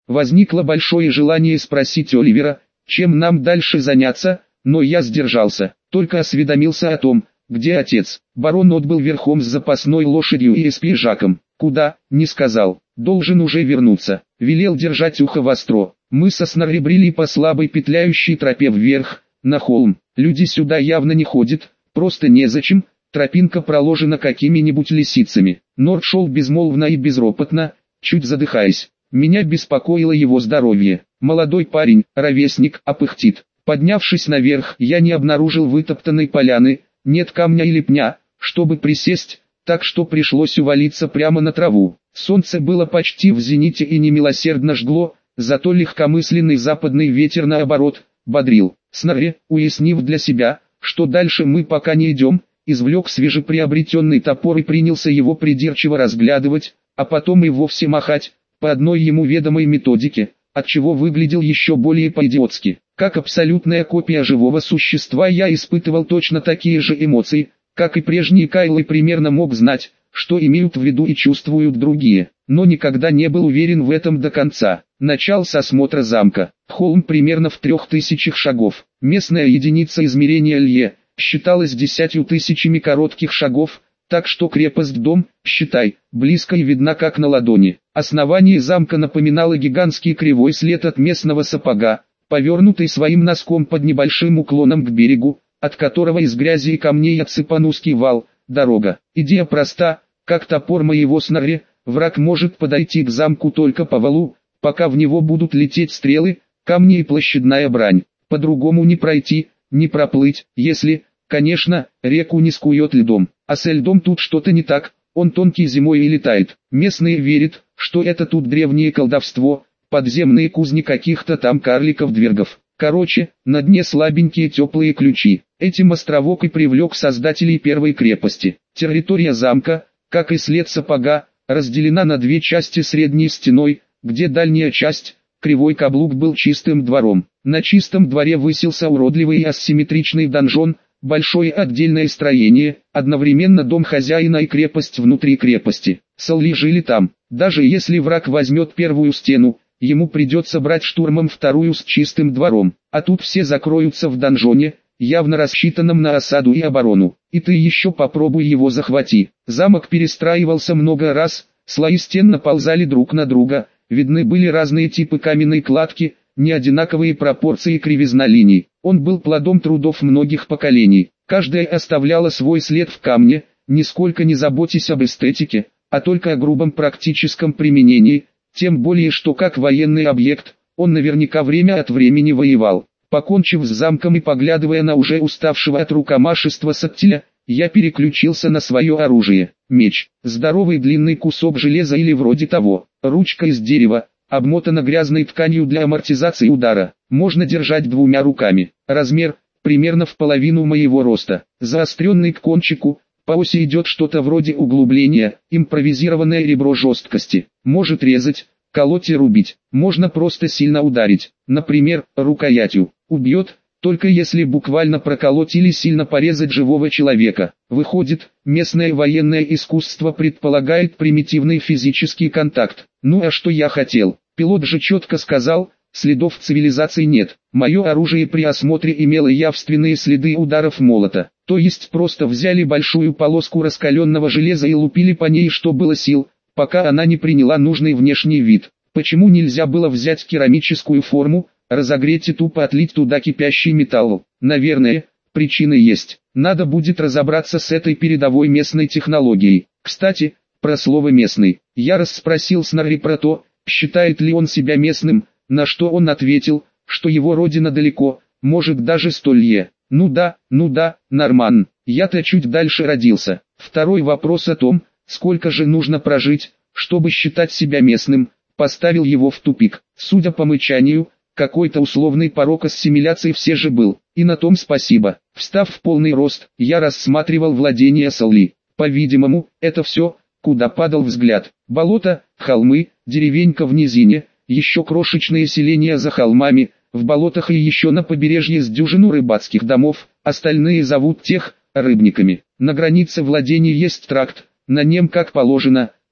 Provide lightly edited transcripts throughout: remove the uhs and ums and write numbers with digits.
Возникло большое желание спросить Оливера, чем нам дальше заняться, но я сдержался, только осведомился о том, где отец. Барон отбыл верхом с запасной лошадью и с Жаком. Куда, не сказал, должен уже вернуться. Велел держать ухо востро. Мы со Снорри брели по слабой петляющей тропе вверх, на холм. Люди сюда явно не ходят, просто незачем, тропинка проложена какими-нибудь лисицами. Норд шел безмолвно и безропотно, чуть задыхаясь. Меня беспокоило его здоровье. Молодой парень, ровесник, пыхтит. Поднявшись наверх, я не обнаружил вытоптанной поляны, нет камня или пня, чтобы присесть, так что пришлось увалиться прямо на траву. Солнце было почти в зените и немилосердно жгло, зато легкомысленный западный ветер наоборот, бодрил. Снорри, уяснив для себя, что дальше мы пока не идем, извлек свежеприобретенный топор и принялся его придирчиво разглядывать, а потом и вовсе махать, по одной ему ведомой методике, отчего выглядел еще более по-идиотски. Как абсолютная копия живого существа я испытывал точно такие же эмоции, как и прежние Кайл, и примерно мог знать, что имеют в виду и чувствуют другие, но никогда не был уверен в этом до конца. Начал с осмотра замка. Холм примерно в 3000 шагов. Местная единица измерения лье считалась 10 тысячами коротких шагов, так что крепость-дом, считай, близко и видна как на ладони. Основание замка напоминало гигантский кривой след от местного сапога, повернутый своим носком под небольшим уклоном к берегу, от которого из грязи и камней отсыпан узкий вал, дорога. Идея проста, как топор моего Снорри, враг может подойти к замку только по валу, пока в него будут лететь стрелы, камни и площадная брань. По-другому не пройти, не проплыть, если, конечно, реку не скует льдом. А с льдом тут что-то не так, он тонкий зимой и летает. Местные верят, что это тут древнее колдовство, подземные кузни каких-то там карликов-двергов. Короче, на дне слабенькие теплые ключи. Этим островок и привлек создателей первой крепости. Территория замка, как и след сапога, разделена на две части средней стеной, где дальняя часть, кривой каблук, был чистым двором. На чистом дворе высился уродливый и асимметричный донжон, большое отдельное строение, одновременно дом хозяина и крепость внутри крепости. Солли жили там. Даже если враг возьмет первую стену, ему придется брать штурмом вторую с чистым двором. А тут все закроются в донжоне, явно рассчитанном на осаду и оборону. И ты еще попробуй его захвати. Замок перестраивался много раз, слои стен наползали друг на друга, видны были разные типы каменной кладки, неодинаковые пропорции и кривизна линий. Он был плодом трудов многих поколений. Каждая оставляла свой след в камне, нисколько не заботясь об эстетике, а только о грубом практическом применении, тем более что как военный объект, он наверняка время от времени воевал. Покончив с замком и поглядывая на уже уставшего от рукомашества Саттиля, я переключился на свое оружие. Меч, здоровый длинный кусок железа или вроде того, ручка из дерева, обмотана грязной тканью для амортизации удара. Можно держать двумя руками. Размер, примерно в половину моего роста. Заостренный к кончику, по оси идет что-то вроде углубления, импровизированное ребро жесткости. Может резать, колоть и рубить. Можно просто сильно ударить, например, рукоятью. Убьет, только если буквально проколоть или сильно порезать живого человека. Выходит, местное военное искусство предполагает примитивный физический контакт. Ну а что я хотел? Пилот же четко сказал, следов цивилизации нет. Мое оружие при осмотре имело явственные следы ударов молота. То есть просто взяли большую полоску раскаленного железа и лупили по ней что было сил, пока она не приняла нужный внешний вид. Почему нельзя было взять керамическую форму, разогреть и тупо отлить туда кипящий металл? Наверное, причины есть. Надо будет разобраться с этой передовой местной технологией. Кстати, про слово «местный». Я расспросил Снорри про то, считает ли он себя местным, на что он ответил, что его родина далеко, может даже столье. Ну да, норман. Я-то чуть дальше родился. Второй вопрос о том, сколько же нужно прожить, чтобы считать себя местным, поставил его в тупик. Судя по мычанию, какой-то условный порог ассимиляции все же был, и на том спасибо. Встав в полный рост, я рассматривал владения Солли. По-видимому, это все, куда падал взгляд. Болото, холмы, деревенька в низине, еще крошечные селения за холмами, в болотах и еще на побережье с дюжину рыбацких домов, остальные зовут тех рыбниками. На границе владений есть тракт, на нем как положено,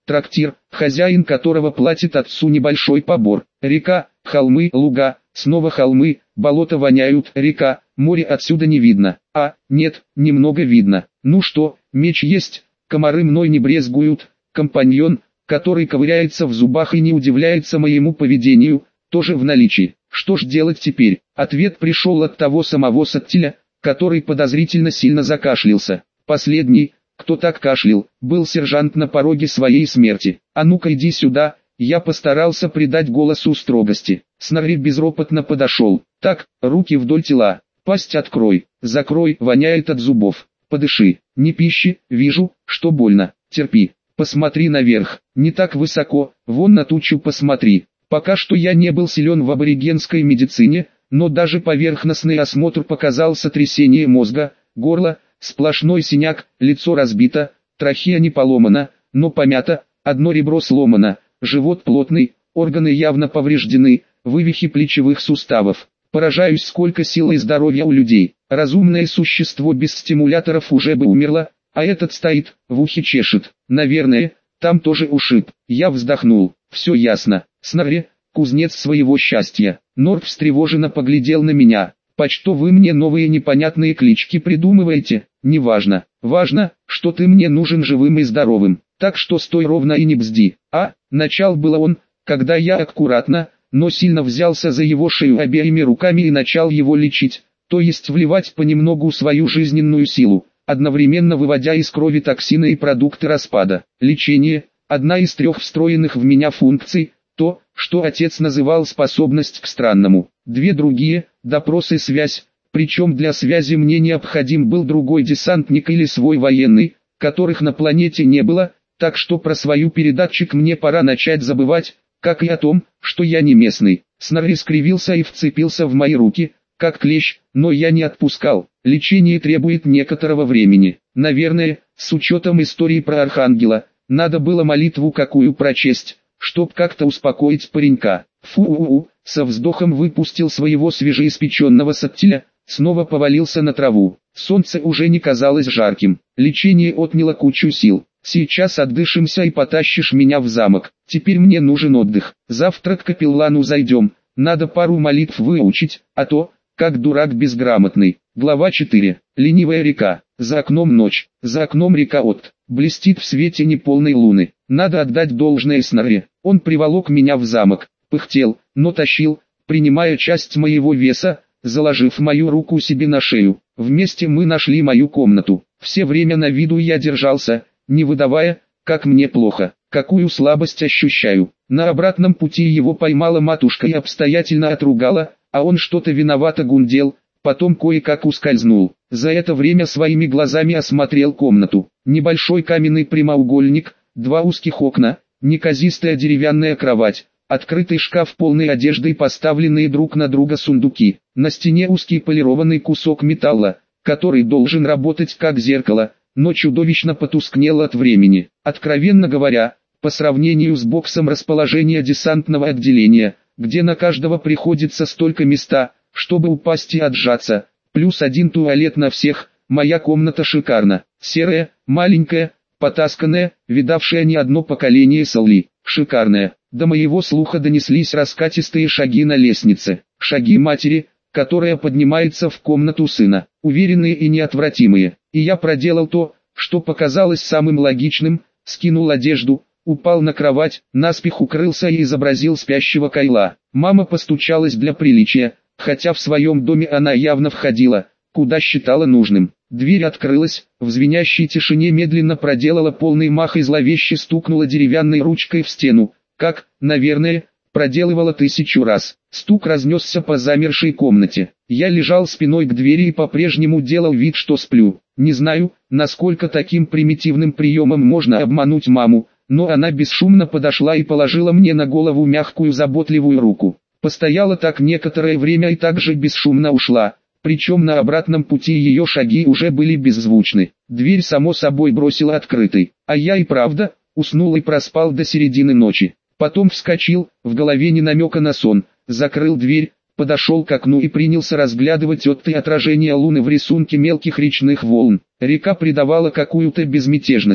трактир, хозяин которого платит отцу небольшой побор. Река, холмы, луга, снова холмы, болото воняют, река, море отсюда не видно. Нет, немного видно. Ну что, меч есть, комары мной не брезгуют, компаньон, который ковыряется в зубах и не удивляется моему поведению, тоже в наличии. Что ж делать теперь? Ответ пришел от того самого Саттиля, который подозрительно сильно закашлялся. Последний, кто так кашлял, был сержант на пороге своей смерти. «А ну-ка иди сюда», я постарался придать голосу строгости. Снарри безропотно подошел. «Так, руки вдоль тела, пасть открой, закрой, воняет от зубов, подыши, не пищи, вижу, что больно, терпи, посмотри наверх, не так высоко, вон на тучу посмотри». Пока что я не был силен в аборигенской медицине, но даже поверхностный осмотр показал сотрясение мозга, горло, сплошной синяк, лицо разбито, трахея не поломана, но помята, одно ребро сломано, живот плотный, органы явно повреждены, вывихи плечевых суставов. Поражаюсь, сколько сил и здоровья у людей. Разумное существо без стимуляторов уже бы умерло, а этот стоит, в ухе чешет. Наверное, там тоже ушиб. Я вздохнул. Все ясно. Снарри, кузнец своего счастья. Норб встревоженно поглядел на меня. «Почто вы мне новые непонятные клички придумываете? Неважно. Важно, что ты мне нужен живым и здоровым. Так что стой ровно и не бзди». Начал было он, когда я аккуратно, но сильно взялся за его шею обеими руками и начал его лечить, то есть вливать понемногу свою жизненную силу, одновременно выводя из крови токсины и продукты распада. Лечение – одна из 3 встроенных в меня функций, то, что отец называл способность к странному. 2 другие – допрос и связь, причем для связи мне необходим был другой десантник или свой военный, которых на планете не было, так что про свою передатчик мне пора начать забывать, как и о том, что я не местный. Снарри скривился и вцепился в мои руки, как клещ, но я не отпускал. Лечение требует некоторого времени. Наверное, с учетом истории про Архангела, надо было молитву какую прочесть, чтоб как-то успокоить паренька. Со вздохом выпустил своего свежеиспеченного Саттиля, снова повалился на траву. Солнце уже не казалось жарким. Лечение отняло кучу сил. Сейчас отдышимся и потащишь меня в замок. Теперь мне нужен отдых. Завтра к капеллану зайдем. Надо пару молитв выучить, а то, как дурак безграмотный. Глава 4. Ленивая река. За окном ночь. За окном река блестит в свете неполной луны. Надо отдать должное Снарри. Он приволок меня в замок. Пыхтел, но тащил, принимая часть моего веса, заложив мою руку себе на шею. Вместе мы нашли мою комнату. Все время на виду я держался, не выдавая, как мне плохо, какую слабость ощущаю. На обратном пути его поймала матушка и обстоятельно отругала, а он что-то виновато гундел, потом кое-как ускользнул. За это время своими глазами осмотрел комнату. Небольшой каменный прямоугольник, 2 узких окна, неказистая деревянная кровать, открытый шкаф полный одежды и поставленные друг на друга сундуки. На стене узкий полированный кусок металла, который должен работать как зеркало, но чудовищно потускнел от времени. Откровенно говоря, по сравнению с боксом расположения десантного отделения, где на каждого приходится столько места, чтобы упасть и отжаться, плюс 1 туалет на всех, моя комната шикарна. Серая, маленькая, потасканная, видавшая не одно поколение Салли. Шикарная. До моего слуха донеслись раскатистые шаги на лестнице. Шаги матери, которая поднимается в комнату сына. Уверенные и неотвратимые. И я проделал то, что показалось самым логичным, скинул одежду, упал на кровать, наспех укрылся и изобразил спящего Кайла. Мама постучалась для приличия, хотя в своем доме она явно входила, куда считала нужным. Дверь открылась, в звенящей тишине медленно проделала полный мах и зловеще стукнула деревянной ручкой в стену, как, наверное, проделывала 1000 раз. Стук разнесся по замершей комнате. Я лежал спиной к двери и по-прежнему делал вид, что сплю. Не знаю, насколько таким примитивным приемом можно обмануть маму, но она бесшумно подошла и положила мне на голову мягкую заботливую руку. Постояла так некоторое время и также бесшумно ушла, причем на обратном пути ее шаги уже были беззвучны. Дверь само собой бросила открытой, а я и правда, уснул и проспал до середины ночи. Потом вскочил, в голове не намека на сон, закрыл дверь, подошел к окну и принялся разглядывать оттые отражения луны в рисунке мелких речных волн. Река придавала какую-то безмятежность.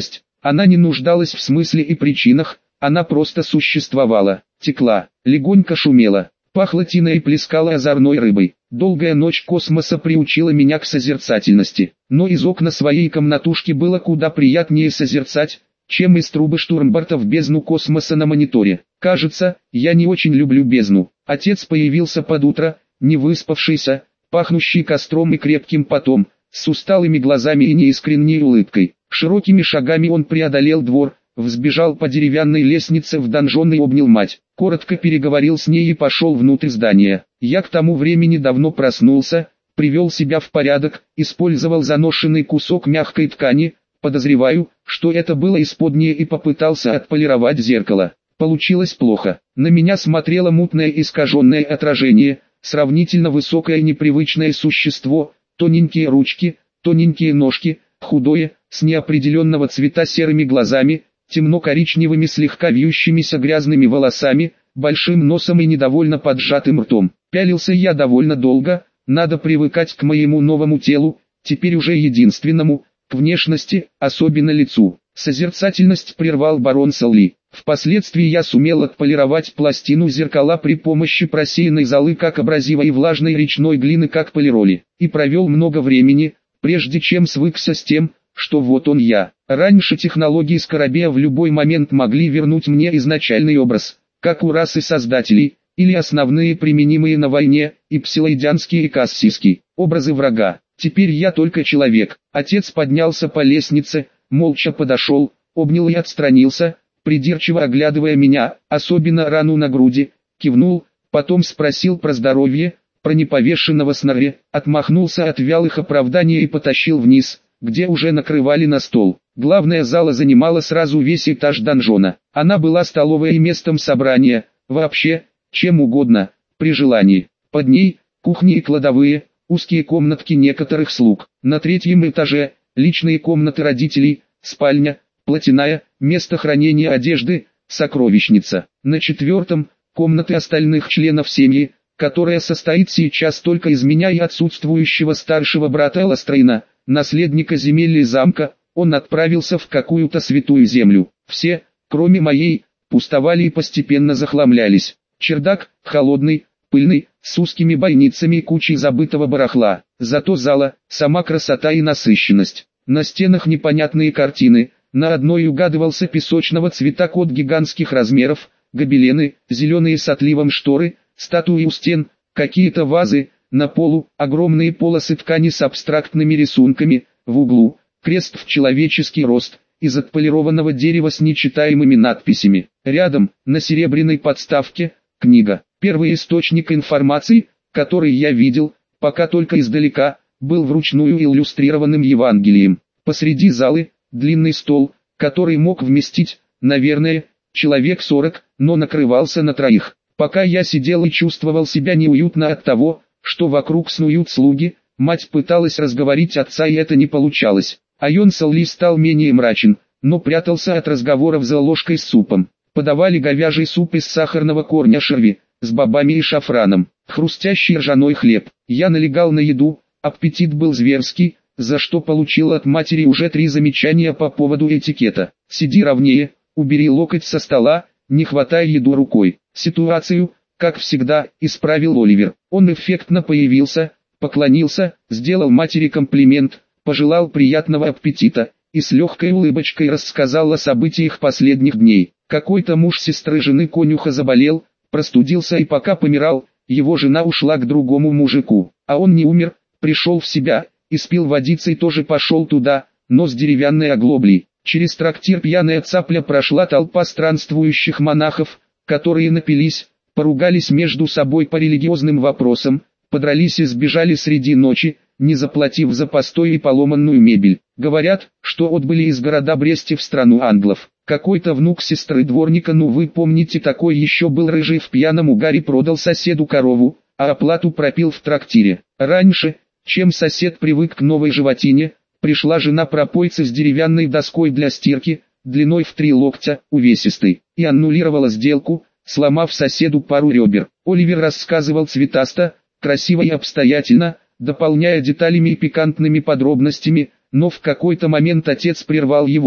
Она не нуждалась в смысле и причинах, она просто существовала, текла, легонько шумела, пахла тиной и плескала озорной рыбой. Долгая ночь космоса приучила меня к созерцательности, но из окна своей комнатушки было куда приятнее созерцать, чем из трубы штурмбарта в бездну космоса на мониторе. Кажется, я не очень люблю бездну. Отец появился под утро, не выспавшийся, пахнущий костром и крепким потом, с усталыми глазами и неискренней улыбкой. Широкими шагами он преодолел двор, взбежал по деревянной лестнице в донжон и обнял мать. Коротко переговорил с ней и пошел внутрь здания. Я к тому времени давно проснулся, привел себя в порядок, использовал заношенный кусок мягкой ткани, подозреваю, что это было исподнее, и попытался отполировать зеркало. Получилось плохо. На меня смотрело мутное искаженное отражение, сравнительно высокое непривычное существо, тоненькие ручки, тоненькие ножки, худое, с неопределенного цвета серыми глазами, темно-коричневыми слегка вьющимися грязными волосами, большим носом и недовольно поджатым ртом. Пялился я довольно долго, надо привыкать к моему новому телу, теперь уже единственному, к внешности, особенно лицу. Созерцательность прервал барон Салли. Впоследствии я сумел отполировать пластину зеркала при помощи просеянной золы как абразива и влажной речной глины как полироли, и провел много времени, прежде чем свыкся с тем, что вот он я. Раньше технологии Скоробея в любой момент могли вернуть мне изначальный образ, как у расы создателей, или основные применимые на войне, и псилоидянские и кассийские, образы врага. Теперь я только человек. Отец поднялся по лестнице, молча подошел, обнял и отстранился, придирчиво оглядывая меня, особенно рану на груди, кивнул, потом спросил про здоровье, про неповешенного снаря, отмахнулся от вялых оправданий и потащил вниз, где уже накрывали на стол. Главная зала занимала сразу весь этаж донжона. Она была столовой и местом собрания, вообще, чем угодно, при желании. Под ней, кухни и кладовые, узкие комнатки некоторых слуг. На третьем этаже, личные комнаты родителей, спальня, платяная, место хранения одежды, сокровищница. На четвертом, комнаты остальных членов семьи, которая состоит сейчас только из меня и отсутствующего старшего брата Эластрейна, наследника земель и замка. Он отправился в какую-то святую землю. Все, кроме моей, пустовали и постепенно захламлялись. Чердак, холодный, пыльный, с узкими бойницами и кучей забытого барахла. Зато зала, сама красота и насыщенность. На стенах непонятные картины, на одной угадывался песочного цвета кот гигантских размеров, гобелены, зеленые с отливом шторы, статуи у стен, какие-то вазы, на полу, огромные полосы ткани с абстрактными рисунками, в углу, крест в человеческий рост, из отполированного дерева с нечитаемыми надписями. Рядом, на серебряной подставке, книга. Первый источник информации, который я видел, пока только издалека, был вручную иллюстрированным Евангелием. Посреди залы, длинный стол, который мог вместить, наверное, человек 40, но накрывался на троих. Пока я сидел и чувствовал себя неуютно от того, что вокруг снуют слуги, мать пыталась разговорить отца, и это не получалось. Айон Салли стал менее мрачен, но прятался от разговоров за ложкой с супом. Подавали говяжий суп из сахарного корня шерви, с бобами и шафраном, хрустящий ржаной хлеб. Я налегал на еду, аппетит был зверский, за что получил от матери уже 3 замечания по поводу этикета. Сиди ровнее, убери локоть со стола, не хватай еду рукой. Ситуацию, как всегда, исправил Оливер. Он эффектно появился, поклонился, сделал матери комплимент, пожелал приятного аппетита, и с легкой улыбочкой рассказал о событиях последних дней. Какой-то муж сестры жены конюха заболел, простудился, и пока помирал, его жена ушла к другому мужику. А он не умер, пришел в себя, испил водицы и тоже пошел туда, но с деревянной оглоблей. Через трактир пьяная цапля прошла толпа странствующих монахов, которые напились, поругались между собой по религиозным вопросам, подрались и сбежали среди ночи, не заплатив за постой и поломанную мебель. Говорят, что отбыли из города Бресте в страну англов. Какой-то внук сестры дворника, ну вы помните, такой еще был рыжий, в пьяном угаре продал соседу корову, а оплату пропил в трактире. Раньше, чем сосед привык к новой животине, пришла жена пропойца с деревянной доской для стирки, длиной в 3 локтя, увесистой, и аннулировала сделку, сломав соседу пару ребер. Оливер рассказывал цветасто, красиво и обстоятельно, дополняя деталями и пикантными подробностями, но в какой-то момент отец прервал его,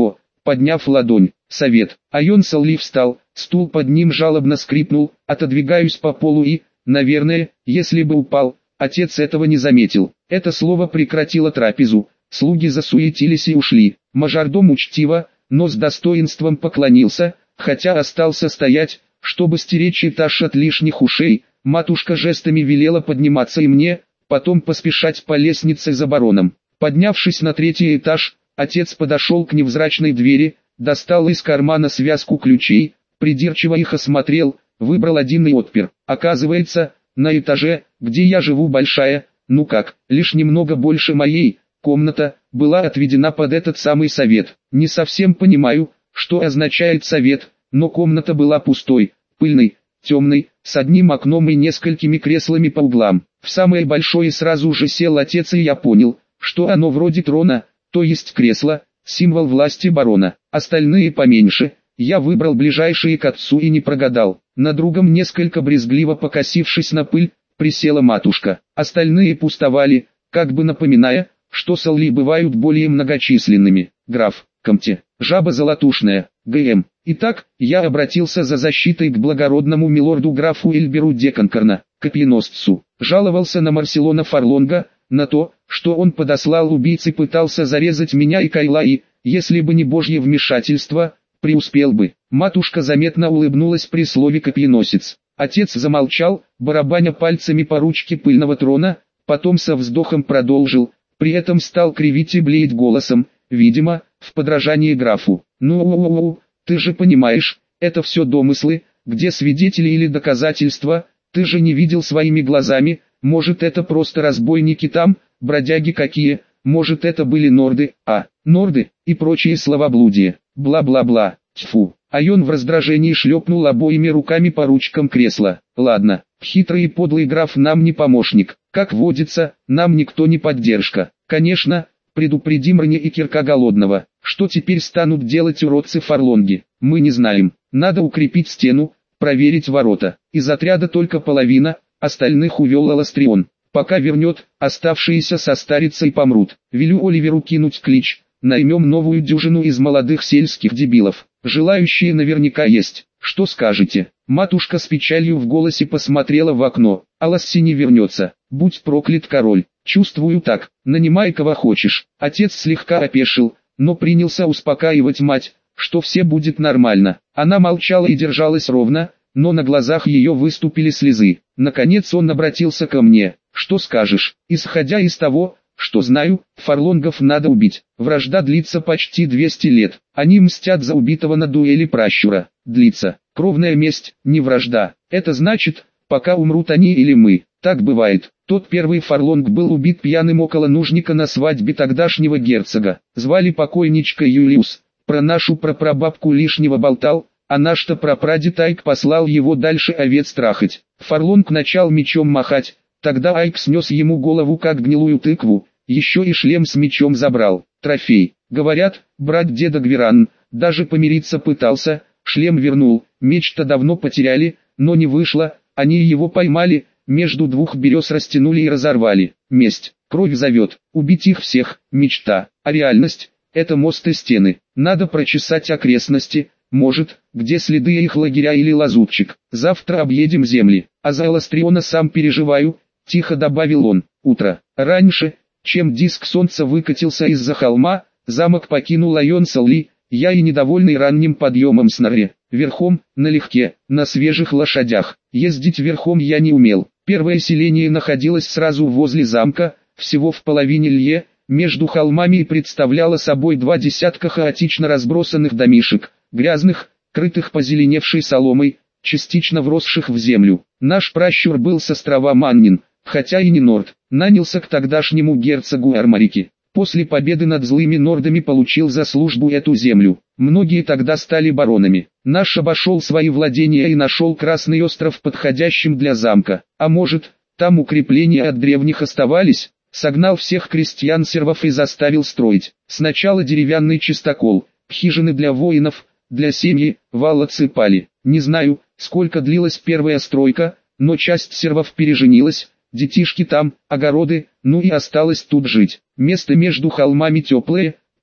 подняв ладонь. Совет. Айон Салли встал, стул под ним жалобно скрипнул, отодвигаюсь по полу и, наверное, если бы упал, отец этого не заметил. Это слово прекратило трапезу, слуги засуетились и ушли. Мажордом учтиво, но с достоинством поклонился, хотя остался стоять, чтобы стеречь этаж от лишних ушей. Матушка жестами велела подниматься и мне, потом поспешать по лестнице за бароном. Поднявшись на 3-й этаж, отец подошел к невзрачной двери, достал из кармана связку ключей, придирчиво их осмотрел, выбрал один и отпер. Оказывается, на этаже, где я живу, большая, ну как, лишь немного больше моей, комната, была отведена под этот самый совет. Не совсем понимаю, что означает совет, но комната была пустой, пыльной, темной, с одним окном и несколькими креслами по углам. В самое большое сразу же сел отец, и я понял, что оно вроде трона, то есть кресло, символ власти барона. Остальные поменьше. Я выбрал ближайшие к отцу и не прогадал. На другом, несколько брезгливо покосившись на пыль, присела матушка. Остальные пустовали, как бы напоминая, что Салли бывают более многочисленными. Граф, Комте, жаба золотушная, ГМ. Итак, я обратился за защитой к благородному милорду графу Эльберу де Конкорна, копьеносцу. Жаловался на Марселона Фарлонга, на то, что он подослал убийц и пытался зарезать меня и Кайла, и, если бы не божье вмешательство, преуспел бы. Матушка заметно улыбнулась при слове «копьеносец». Отец замолчал, барабаня пальцами по ручке пыльного трона, потом со вздохом продолжил, при этом стал кривить и блеять голосом, видимо, в подражании графу. «Ну, ты же понимаешь, это все домыслы, где свидетели или доказательства, ты же не видел своими глазами, может это просто разбойники там, бродяги какие, может это были норды, норды, и прочие словоблудия, бла-бла-бла, тьфу». Айон в раздражении шлепнул обоими руками по ручкам кресла. «Ладно, хитрый и подлый граф нам не помощник, как водится, нам никто не поддержка. Конечно, предупредим Рне и Кирка Голодного, что теперь станут делать уродцы Фарлонги, мы не знаем. Надо укрепить стену, проверить ворота. Из отряда только половина, остальных увел Аластрион. Пока вернет, оставшиеся состарятся и помрут. Велю Оливеру кинуть клич, наймем новую дюжину из молодых сельских дебилов. Желающие наверняка есть. Что скажете?» Матушка с печалью в голосе посмотрела в окно. «Аласси не вернется. Будь проклят король. Чувствую так. Нанимай кого хочешь». Отец слегка опешил, но принялся успокаивать мать, что все будет нормально. Она молчала и держалась ровно, но на глазах ее выступили слезы. Наконец он обратился ко мне. «Что скажешь? Исходя из того, что знаю, Фарлонгов надо убить. Вражда длится почти 200 лет. Они мстят за убитого на дуэли пращура. Длится. Кровная месть, не вражда. Это значит, пока умрут они или мы. Так бывает. Тот первый Фарлонг был убит пьяным около нужника на свадьбе тогдашнего герцога. Звали покойничка Юлиус. Про нашу прапрабабку лишнего болтал, а наш-то прапрадед Айк послал его дальше овец трахать. Фарлонг начал мечом махать. Тогда Айк снес ему голову как гнилую тыкву, еще и шлем с мечом забрал. Трофей. Говорят, брат деда Гвиран, даже помириться пытался, шлем вернул, меч-то давно потеряли, но не вышло, они его поймали, между двух берез растянули и разорвали. Месть, кровь зовет, убить их всех, мечта, а реальность – это мост и стены. Надо прочесать окрестности, может, где следы их лагеря или лазутчик. Завтра объедем земли, а за Аластриона сам переживаю. Тихо добавил он. Утро. Раньше, чем диск солнца выкатился из-за холма, замок покинул Айон Салли, я и недовольный ранним подъемом с норе. Верхом, налегке, на свежих лошадях. Ездить верхом я не умел. Первое селение находилось сразу возле замка, всего в половине лье, между холмами, и представляло собой 2 десятка хаотично разбросанных домишек, грязных, крытых позеленевшей соломой, частично вросших в землю. Наш пращур был с острова Маннин, хотя и не норд, нанялся к тогдашнему герцогу Армарики. После победы над злыми нордами получил за службу эту землю. Многие тогда стали баронами. Наш обошел свои владения и нашел Красный остров подходящим для замка. А может, там укрепления от древних оставались? Согнал всех крестьян-сервов и заставил строить. Сначала деревянный чистокол, хижины для воинов, для семьи, вал отсыпали. Не знаю, сколько длилась первая стройка, но часть сервов переженилась. Детишки там, огороды, ну и осталось тут жить. Место между холмами теплое,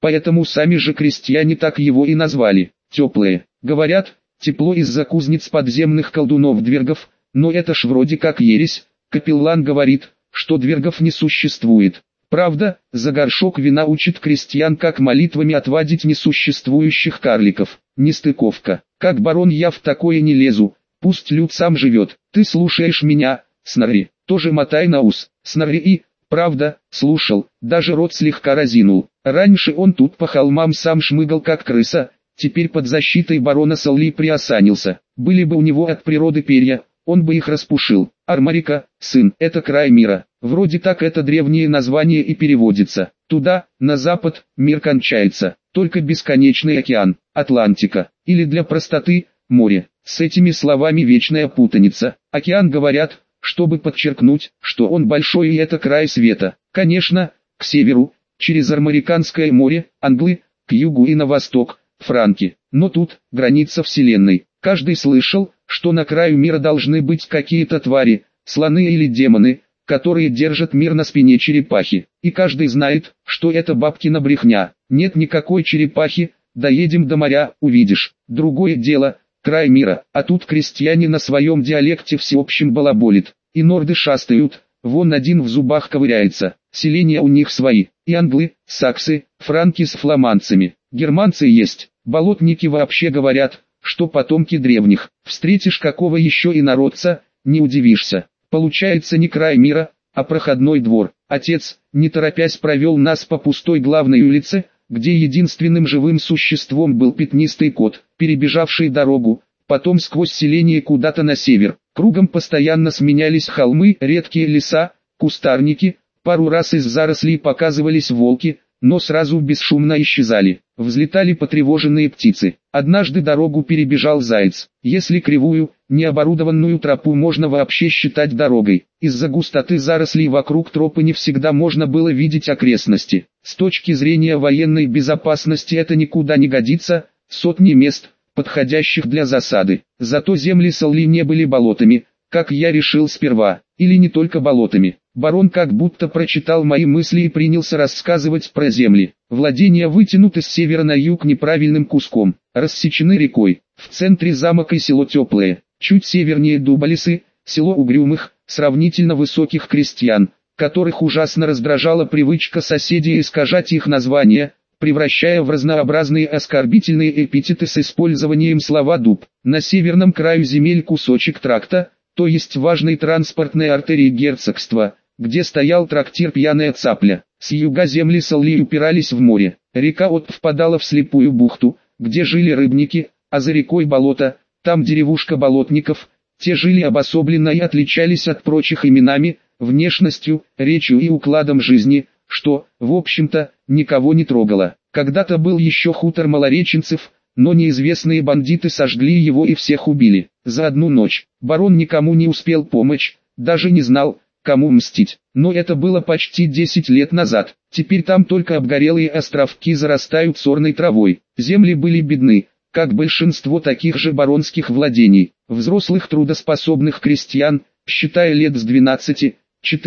поэтому сами же крестьяне так его и назвали, теплые. Говорят, тепло из-за кузнец подземных колдунов-двергов, но это ж вроде как ересь. Капеллан говорит, что двергов не существует. Правда, за горшок вина учит крестьян, как молитвами отвадить несуществующих карликов. Нестыковка. Как барон я в такое не лезу, пусть люд сам живет. Ты слушаешь меня, Снорри, тоже мотай на ус. Снорри и, правда, слушал, даже рот слегка разинул. Раньше он тут по холмам сам шмыгал как крыса, теперь под защитой барона Солли приосанился. Были бы у него от природы перья, он бы их распушил. Армарика, сын, это край мира. Вроде так это древнее название и переводится. Туда, на запад, мир кончается. Только бесконечный океан, Атлантика. Или для простоты, море. С этими словами вечная путаница. Океан говорят, чтобы подчеркнуть, что он большой и это край света. Конечно, к северу, через Армариканское море, англы, к югу и на восток, франки. Но тут, граница вселенной. Каждый слышал, что на краю мира должны быть какие-то твари, слоны или демоны, которые держат мир на спине черепахи. И каждый знает, что это бабкина брехня. Нет никакой черепахи, доедем до моря, увидишь. Другое дело, край мира, а тут крестьяне на своем диалекте всеобщем балаболит. И норды шастают, вон один в зубах ковыряется. Селения у них свои, и англы, саксы, франки с фламандцами. Германцы есть, болотники вообще говорят, что потомки древних. Встретишь какого еще инородца, не удивишься. Получается не край мира, а проходной двор. Отец, не торопясь, провел нас по пустой главной улице, где единственным живым существом был пятнистый кот, перебежавший дорогу, потом сквозь селение куда-то на север. Кругом постоянно сменялись холмы, редкие леса, кустарники, пару раз из зарослей показывались волки, но сразу бесшумно исчезали. Взлетали потревоженные птицы. Однажды дорогу перебежал заяц. Если кривую, необорудованную тропу можно вообще считать дорогой, из-за густоты зарослей вокруг тропы не всегда можно было видеть окрестности. С точки зрения военной безопасности это никуда не годится, сотни мест, подходящих для засады. Зато земли Солли не были болотами, как я решил сперва, или не только болотами. Барон как будто прочитал мои мысли и принялся рассказывать про земли. Владения вытянуты с севера на юг неправильным куском, рассечены рекой. В центре замок и село Теплое, чуть севернее Дуболесы, село Угрюмых, сравнительно высоких крестьян, которых ужасно раздражала привычка соседей искажать их названия, превращая в разнообразные оскорбительные эпитеты с использованием слова «дуб». На северном краю земель кусочек тракта, то есть важной транспортной артерии герцогства, где стоял трактир «Пьяная цапля». С юга земли Солли упирались в море. Река От впадала в слепую бухту, где жили рыбники, а за рекой болото, там деревушка болотников. Те жили обособленно и отличались от прочих именами, внешностью, речью и укладом жизни, что, в общем-то, никого не трогало. Когда-то был еще хутор малореченцев, но неизвестные бандиты сожгли его и всех убили. За одну ночь. Барон никому не успел помочь, даже не знал, кому мстить. Но это было почти 10 лет назад. Теперь там только обгорелые островки зарастают сорной травой. Земли были бедны, как большинство таких же баронских владений. Взрослых трудоспособных крестьян, считая лет с 12-14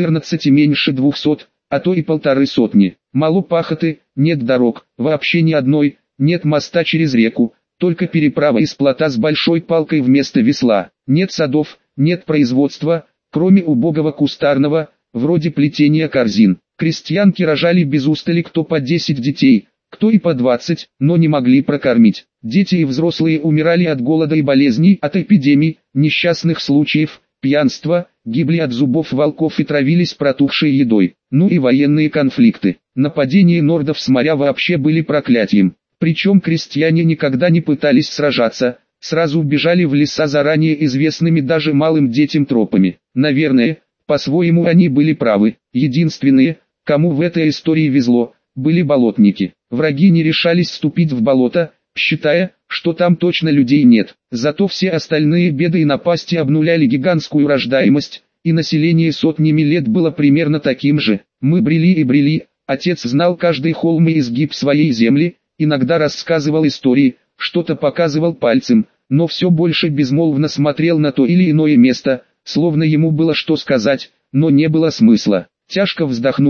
меньше 200, а то и 150. Мало пахоты, нет дорог, вообще ни одной, нет моста через реку, только переправа из плота с большой палкой вместо весла. Нет садов, нет производства, кроме убогого кустарного, вроде плетения корзин. Крестьянки рожали без устали кто по 10 детей, кто и по 20, но не могли прокормить. Дети и взрослые умирали от голода и болезней, от эпидемий, несчастных случаев, пьянства, гибли от зубов волков и травились протухшей едой. Ну и военные конфликты. Нападения нордов с моря вообще были проклятием. Причем крестьяне никогда не пытались сражаться, сразу убежали в леса заранее известными даже малым детям тропами. Наверное, по-своему они были правы. Единственные, кому в этой истории везло, были болотники. Враги не решались вступить в болото, считая, что там точно людей нет. Зато все остальные беды и напасти обнуляли гигантскую рождаемость, и население сотнями лет было примерно таким же. Мы брели и брели, отец знал каждый холм и изгиб своей земли, иногда рассказывал истории, что-то показывал пальцем, но все больше безмолвно смотрел на то или иное место, словно ему было что сказать, но не было смысла. Тяжко вздохнув,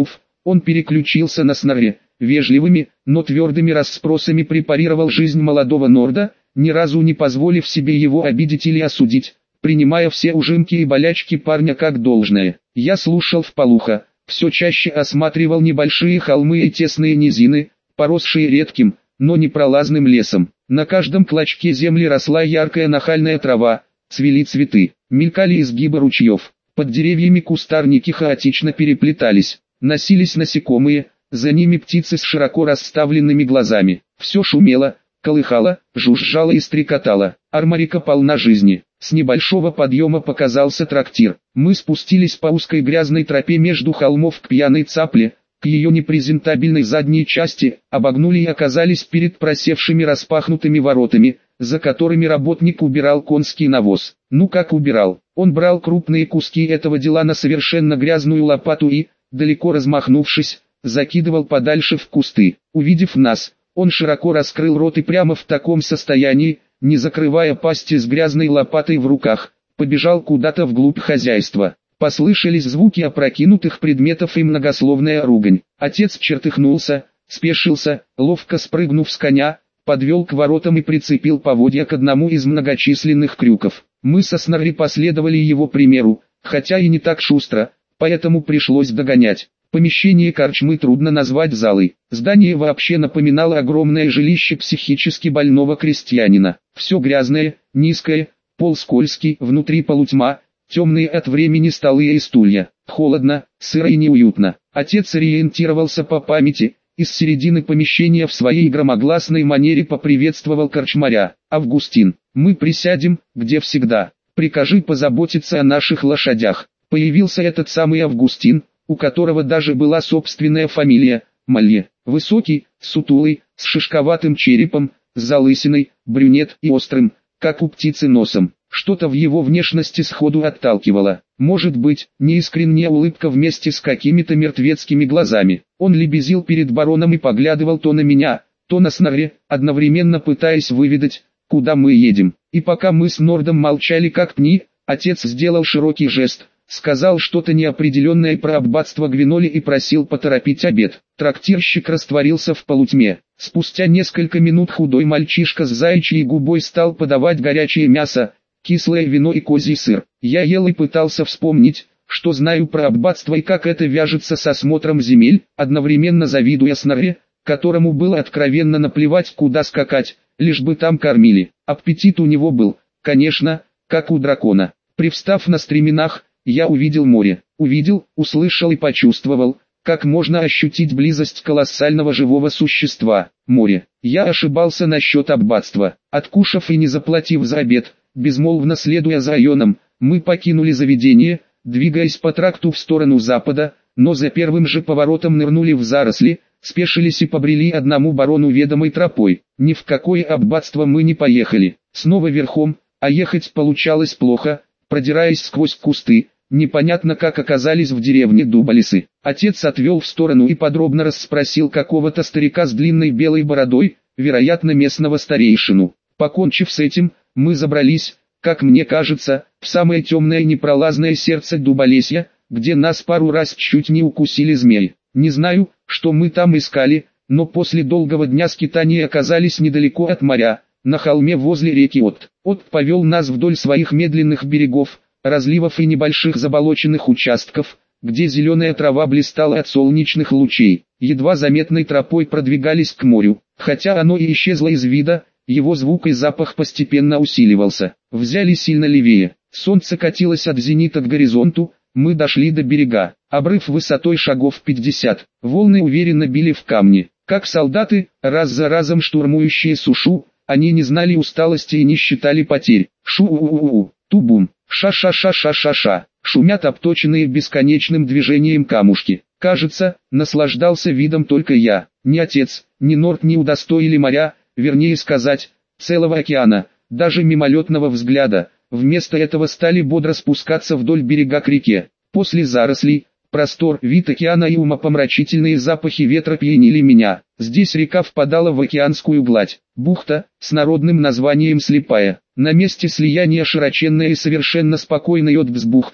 Он переключился на Снорри, вежливыми, но твердыми расспросами препарировал жизнь молодого Норда, ни разу не позволив себе его обидеть или осудить, принимая все ужимки и болячки парня как должное. Я слушал вполуха, все чаще осматривал небольшие холмы и тесные низины, поросшие редким, но непролазным лесом. На каждом клочке земли росла яркая нахальная трава, цвели цветы, мелькали изгибы ручьев. Под деревьями кустарники хаотично переплетались, носились насекомые, за ними птицы с широко расставленными глазами. Все шумело, колыхало, жужжало и стрекотало. Арморика полна жизни. С небольшого подъема показался трактир. Мы спустились по узкой грязной тропе между холмов к пьяной цапле, к ее непрезентабельной задней части, обогнули и оказались перед просевшими распахнутыми воротами, за которыми работник убирал конский навоз. Ну как убирал? Он брал крупные куски этого дела на совершенно грязную лопату и, далеко размахнувшись, закидывал подальше в кусты. Увидев нас, он широко раскрыл рот и прямо в таком состоянии, не закрывая пасти с грязной лопатой в руках, побежал куда-то вглубь хозяйства. Послышались звуки опрокинутых предметов и многословная ругань. Отец чертыхнулся, спешился, ловко спрыгнув с коня, подвел к воротам и прицепил поводья к одному из многочисленных крюков. Мы со Снорри последовали его примеру, хотя и не так шустро, поэтому пришлось догонять. Помещение корчмы трудно назвать залой. Здание вообще напоминало огромное жилище психически больного крестьянина. Все грязное, низкое, пол скользкий, внутри полутьма, темные от времени столы и стулья. Холодно, сыро и неуютно. Отец ориентировался по памяти, из середины помещения в своей громогласной манере поприветствовал корчмаря. «Августин, мы присядем, где всегда. Прикажи позаботиться о наших лошадях». Появился этот самый Августин, у которого даже была собственная фамилия – Малье. Высокий, сутулый, с шишковатым черепом, с залысиной, брюнет и острым, как у птицы носом. Что-то в его внешности сходу отталкивало. Может быть, неискренняя улыбка вместе с какими-то мертвецкими глазами. Он лебезил перед бароном и поглядывал то на меня, то на Снорри, одновременно пытаясь выведать, куда мы едем. И пока мы с Нордом молчали как пни, отец сделал широкий жест, сказал что-то неопределенное про аббатство Гвиноли и просил поторопить обед. Трактирщик растворился в полутьме. Спустя несколько минут худой мальчишка с заячьей губой стал подавать горячее мясо, кислое вино и козий сыр. Я ел и пытался вспомнить, что знаю про аббатство и как это вяжется с осмотром земель, одновременно завидуя Снорри, которому было откровенно наплевать куда скакать, лишь бы там кормили. Аппетит у него был, конечно, как у дракона. Привстав на стременах, я увидел море. Увидел, услышал и почувствовал, как можно ощутить близость колоссального живого существа. Море. Я ошибался насчет аббатства. Откушав и не заплатив за обед, безмолвно следуя за Айоном, мы покинули заведение, двигаясь по тракту в сторону запада, но за первым же поворотом нырнули в заросли, спешились и побрели одному барону ведомой тропой. Ни в какое аббатство мы не поехали. Снова верхом, а ехать получалось плохо, продираясь сквозь кусты. Непонятно как оказались в деревне Дуболесы. Отец отвел в сторону и подробно расспросил какого-то старика с длинной белой бородой, вероятно местного старейшину. Покончив с этим, мы забрались, как мне кажется, в самое темное непролазное сердце Дуболесья, где нас пару раз чуть не укусили змеи. Не знаю, что мы там искали, но после долгого дня скитаний оказались недалеко от моря, на холме возле реки От. От повел нас вдоль своих медленных берегов, разливов и небольших заболоченных участков, где зеленая трава блистала от солнечных лучей. Едва заметной тропой продвигались к морю, хотя оно и исчезло из вида, его звук и запах постепенно усиливался. Взяли сильно левее, солнце катилось от зенита к горизонту, мы дошли до берега, обрыв высотой шагов 50, волны уверенно били в камни, как солдаты, раз за разом штурмующие сушу, они не знали усталости и не считали потерь. Шу-у-у-у, ту-бум. Ша-ша-ша-ша-ша-ша, шумят обточенные бесконечным движением камушки. Кажется, наслаждался видом только я. Ни отец, ни Норд не удостоили моря, вернее сказать, целого океана, даже мимолетного взгляда. Вместо этого стали бодро спускаться вдоль берега к реке. После зарослей, простор, вид океана и умопомрачительные запахи ветра пьянили меня. Здесь река впадала в океанскую гладь. Бухта, с народным названием Слепая. На месте слияния широченной и совершенно спокойной Отбс бухты,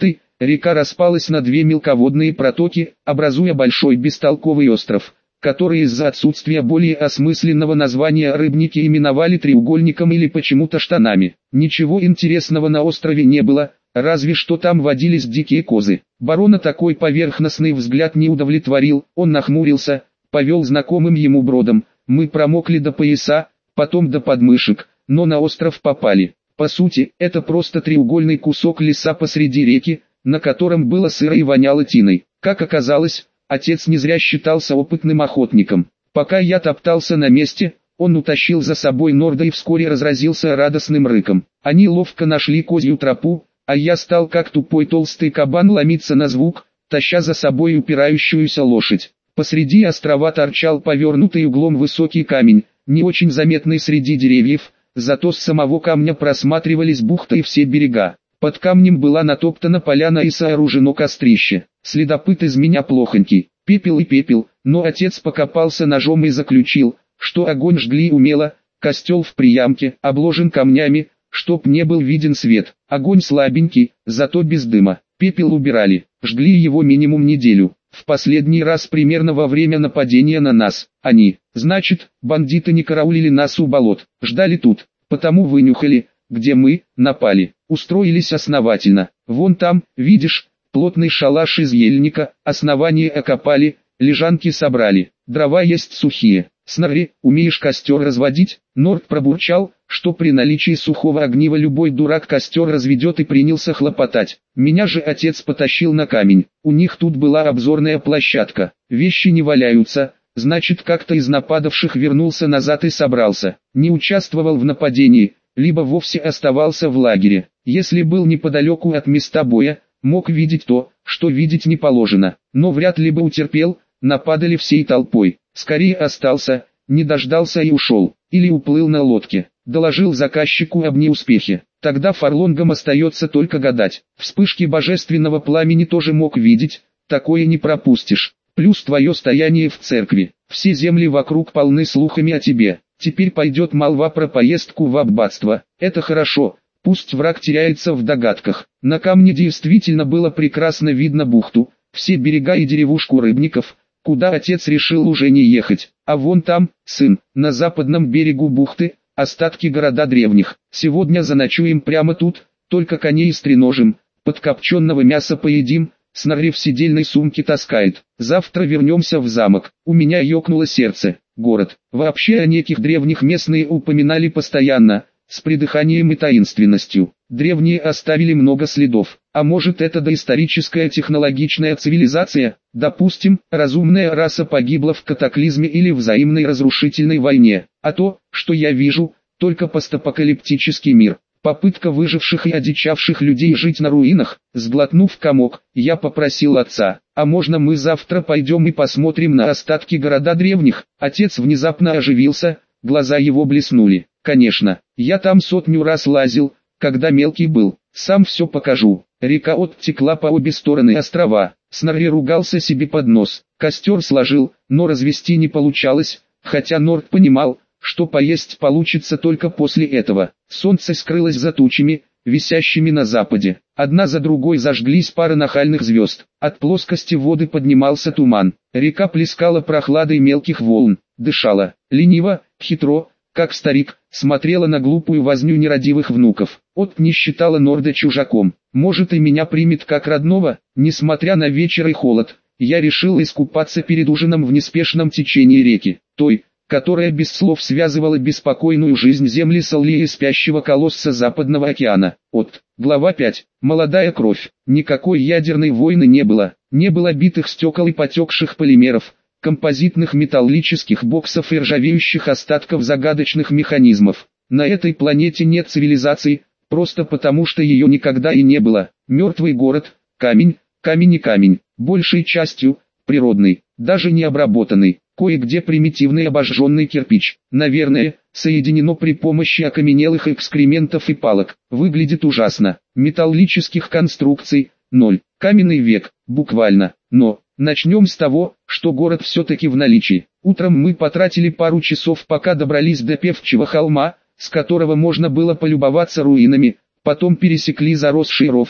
Река распалась на две мелководные протоки, образуя большой бестолковый остров, который из-за отсутствия более осмысленного названия рыбники именовали треугольником или почему-то штанами. Ничего интересного на острове не было, разве что там водились дикие козы. Барона такой поверхностный взгляд не удовлетворил, он нахмурился, повел знакомым ему бродом. Мы промокли до пояса, потом до подмышек, но на остров попали. По сути, это просто треугольный кусок леса посреди реки, на котором было сыро и воняло тиной. Как оказалось, отец не зря считался опытным охотником. Пока я топтался на месте, он утащил за собой Норда и вскоре разразился радостным рыком. Они ловко нашли козью тропу, а я стал как тупой толстый кабан ломиться на звук, таща за собой упирающуюся лошадь. Посреди острова торчал повернутый углом высокий камень, не очень заметный среди деревьев, зато с самого камня просматривались бухта и все берега. Под камнем была натоптана поляна и сооружено кострище. Следопыт из меня плохонький, пепел и пепел, но отец покопался ножом и заключил, что огонь жгли умело, костел в приямке, обложен камнями, чтоб не был виден свет. Огонь слабенький, зато без дыма. Пепел убирали, жгли его минимум неделю. В последний раз примерно во время нападения на нас. Они, значит, бандиты не караулили нас у болот, ждали тут, потому вынюхали, где мы, напали, устроились основательно. Вон там, видишь, плотный шалаш из ельника, основание окопали, лежанки собрали, дрова есть сухие. Снорри, умеешь костер разводить? Норд пробурчал, что при наличии сухого огнива любой дурак костер разведет и принялся хлопотать. Меня же отец потащил на камень, у них тут была обзорная площадка, вещи не валяются, значит как-то из нападавших вернулся назад и собрался, не участвовал в нападении, либо вовсе оставался в лагере. Если был неподалеку от места боя, мог видеть то, что видеть не положено, но вряд ли бы утерпел, нападали всей толпой. Скорее остался, не дождался и ушел, или уплыл на лодке, доложил заказчику об неуспехе. Тогда фарлонгам остается только гадать. Вспышки божественного пламени тоже мог видеть, такое не пропустишь. Плюс твое стояние в церкви. Все земли вокруг полны слухами о тебе. Теперь пойдет молва про поездку в аббатство. Это хорошо, пусть враг теряется в догадках. На камне действительно было прекрасно видно бухту, все берега и деревушку рыбников, куда отец решил уже не ехать. А вон там, сын, на западном берегу бухты, остатки города древних. Сегодня заночуем прямо тут, только коней стреножим, подкопченного мяса поедим, Снорри в сидельной сумке таскает. Завтра вернемся в замок. У меня ёкнуло сердце. Город. Вообще о неких древних местные упоминали постоянно, с придыханием и таинственностью. Древние оставили много следов. А может, это доисторическая технологичная цивилизация? Допустим, разумная раса погибла в катаклизме или взаимной разрушительной войне. А то, что я вижу, только постапокалиптический мир. Попытка выживших и одичавших людей жить на руинах. Сглотнув комок, я попросил отца: а можно мы завтра пойдем и посмотрим на остатки города древних? Отец внезапно оживился, глаза его блеснули. Конечно, я там 100 раз лазил, когда мелкий был, сам все покажу. Река оттекла по обе стороны острова. Снорри ругался себе под нос. Костер сложил, но развести не получалось, хотя Норд понимал, что поесть получится только после этого. Солнце скрылось за тучами, висящими на западе. Одна за другой зажглись пара нахальных звезд. От плоскости воды поднимался туман. Река плескала прохладой мелких волн, дышала, лениво, хитро, как старик, смотрела на глупую возню нерадивых внуков. От не считала Норда чужаком. Может, и меня примет как родного? Несмотря на вечер и холод, я решил искупаться перед ужином в неспешном течении реки, той, которая без слов связывала беспокойную жизнь земли с Аллеей спящего колосса Западного океана. Глава 5. Молодая кровь. Никакой ядерной войны не было. Не было битых стекол и потекших полимеров, композитных металлических боксов и ржавеющих остатков загадочных механизмов. На этой планете нет цивилизации, просто потому что ее никогда и не было. Мертвый город, камень, камень и камень, большей частью, природный, даже не обработанный. Кое-где примитивный обожженный кирпич, наверное, соединено при помощи окаменелых экскрементов и палок. Выглядит ужасно. Металлических конструкций – ноль. Каменный век, буквально. Но, начнем с того, что город все-таки в наличии. Утром мы потратили пару часов, пока добрались до певчего холма, с которого можно было полюбоваться руинами, потом пересекли заросший ров,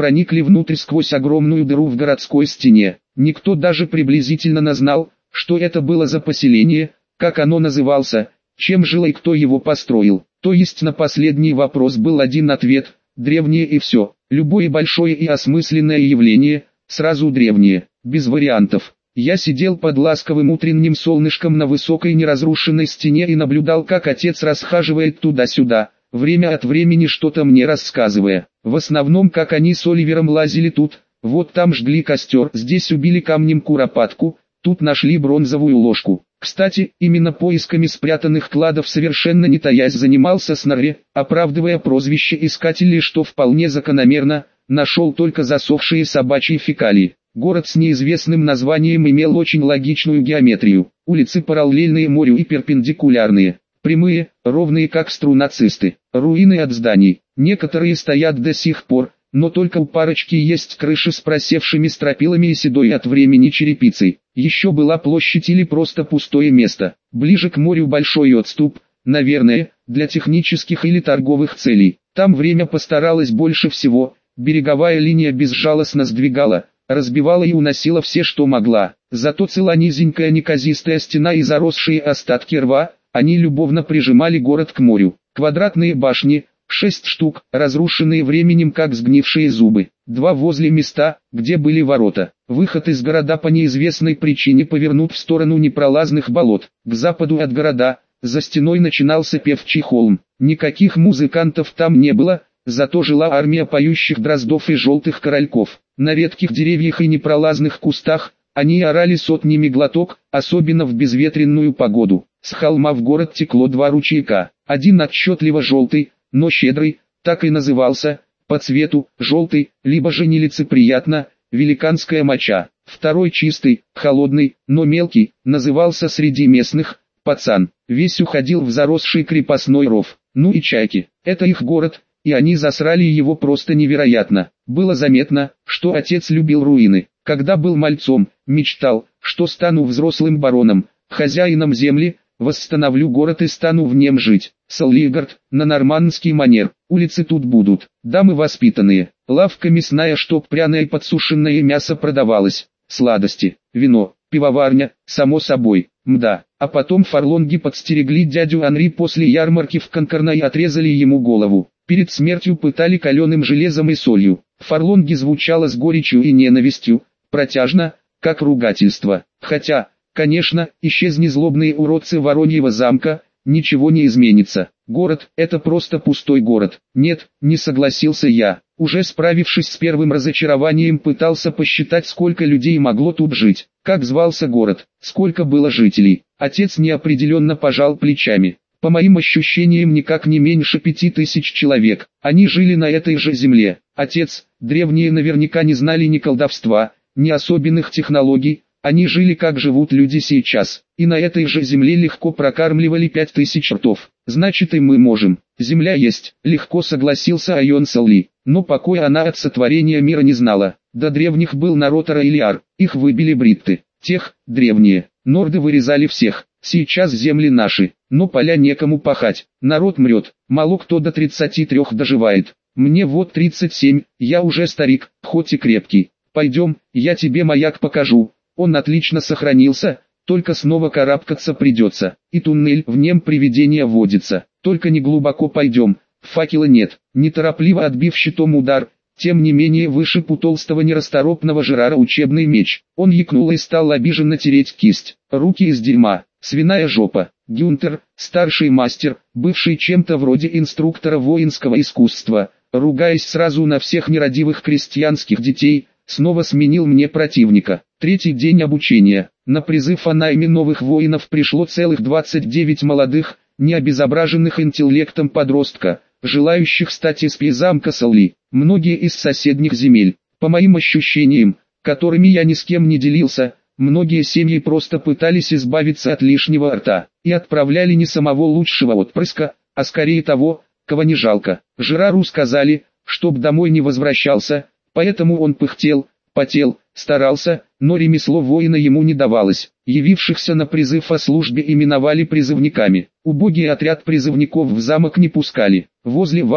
проникли внутрь сквозь огромную дыру в городской стене. Никто даже приблизительно не знал, что это было за поселение, как оно назывался, чем жило и кто его построил. То есть на последний вопрос был один ответ – древнее и все. Любое большое и осмысленное явление – сразу древнее, без вариантов. Я сидел под ласковым утренним солнышком на высокой неразрушенной стене и наблюдал, как отец расхаживает туда-сюда, время от времени что-то мне рассказывая. В основном, как они с Оливером лазили тут, вот там жгли костер, здесь убили камнем куропатку, тут нашли бронзовую ложку. Кстати, именно поисками спрятанных кладов совершенно не таясь занимался Снорри, оправдывая прозвище искателей, что вполне закономерно, нашел только засохшие собачьи фекалии. Город с неизвестным названием имел очень логичную геометрию. Улицы параллельные морю и перпендикулярные. Прямые, ровные как струна цисты. Руины от зданий. Некоторые стоят до сих пор, но только у парочки есть крыши с просевшими стропилами и седой от времени черепицей. Еще была площадь или просто пустое место. Ближе к морю большой отступ, наверное, для технических или торговых целей. Там время постаралось больше всего. Береговая линия безжалостно сдвигала, разбивала и уносила все, что могла. Зато цела низенькая неказистая стена и заросшие остатки рва, они любовно прижимали город к морю. Квадратные башни, 6 штук, разрушенные временем как сгнившие зубы. 2 возле места, где были ворота. Выход из города по неизвестной причине повернут в сторону непролазных болот. К западу от города, за стеной начинался певчий холм. Никаких музыкантов там не было, зато жила армия поющих дроздов и желтых корольков. На редких деревьях и непролазных кустах, они орали сотнями глоток, особенно в безветренную погоду. С холма в город текло 2 ручейка. Один отчетливо желтый, но щедрый, так и назывался, по цвету, желтый, либо же нелицеприятно, великанская моча. Второй чистый, холодный, но мелкий, назывался среди местных, пацан. Весь уходил в заросший крепостной ров. Ну и чайки, это их город, и они засрали его просто невероятно. Было заметно, что отец любил руины. Когда был мальцом, мечтал, что стану взрослым бароном, хозяином земли, восстановлю город и стану в нем жить. Соллигард, на нормандский манер, улицы тут будут, дамы воспитанные, лавка мясная, чтоб пряное и подсушенное мясо продавалось, сладости, вино, пивоварня, само собой, мда. А потом фарлонги подстерегли дядю Анри после ярмарки в Конкорна и отрезали ему голову. Перед смертью пытали каленым железом и солью. Фарлонги звучало с горечью и ненавистью, протяжно, как ругательство. Хотя, конечно, исчезни злобные уродцы Вороньего замка, ничего не изменится. Город – это просто пустой город. Нет, не согласился я. Уже справившись с первым разочарованием, пытался посчитать, сколько людей могло тут жить. Как звался город, сколько было жителей. Отец неопределенно пожал плечами. По моим ощущениям, никак не меньше 5000 человек. Они жили на этой же земле. Отец, древние наверняка не знали ни колдовства, ни особенных технологий. Они жили как живут люди сейчас. И на этой же земле легко прокармливали 5000 ртов. Значит, и мы можем. Земля есть, легко согласился Айон Салли. Но покоя она от сотворения мира не знала. До древних был народ Араилиар. Их выбили бритты. Тех, древние. Норды вырезали всех. Сейчас земли наши, но поля некому пахать. Народ мрет, мало кто до 33 доживает. Мне вот 37, я уже старик, хоть и крепкий. Пойдем, я тебе маяк покажу. Он отлично сохранился, только снова карабкаться придется. И туннель, в нем привидение водится. Только не глубоко пойдем, факела нет. Неторопливо отбив щитом удар, тем не менее вышиб у толстого нерасторопного Жерара учебный меч. Он якнул и стал обиженно тереть кисть. Руки из дерьма. Свиная жопа. Гюнтер, старший мастер, бывший чем-то вроде инструктора воинского искусства, ругаясь сразу на всех нерадивых крестьянских детей, снова сменил мне противника. Третий день обучения. На призыв о найме новых воинов пришло целых 29 молодых, не обезображенных интеллектом подростка, желающих стать эспи замка Салли. Многие из соседних земель. По моим ощущениям, которыми я ни с кем не делился, многие семьи просто пытались избавиться от лишнего рта, и отправляли не самого лучшего отпрыска, а скорее того, кого не жалко. Жерару сказали, чтоб домой не возвращался, поэтому он пыхтел, потел, старался, но ремесло воина ему не давалось. Явившихся на призыв о службе именовали призывниками. Убогий отряд призывников в замок не пускали. Возле вала,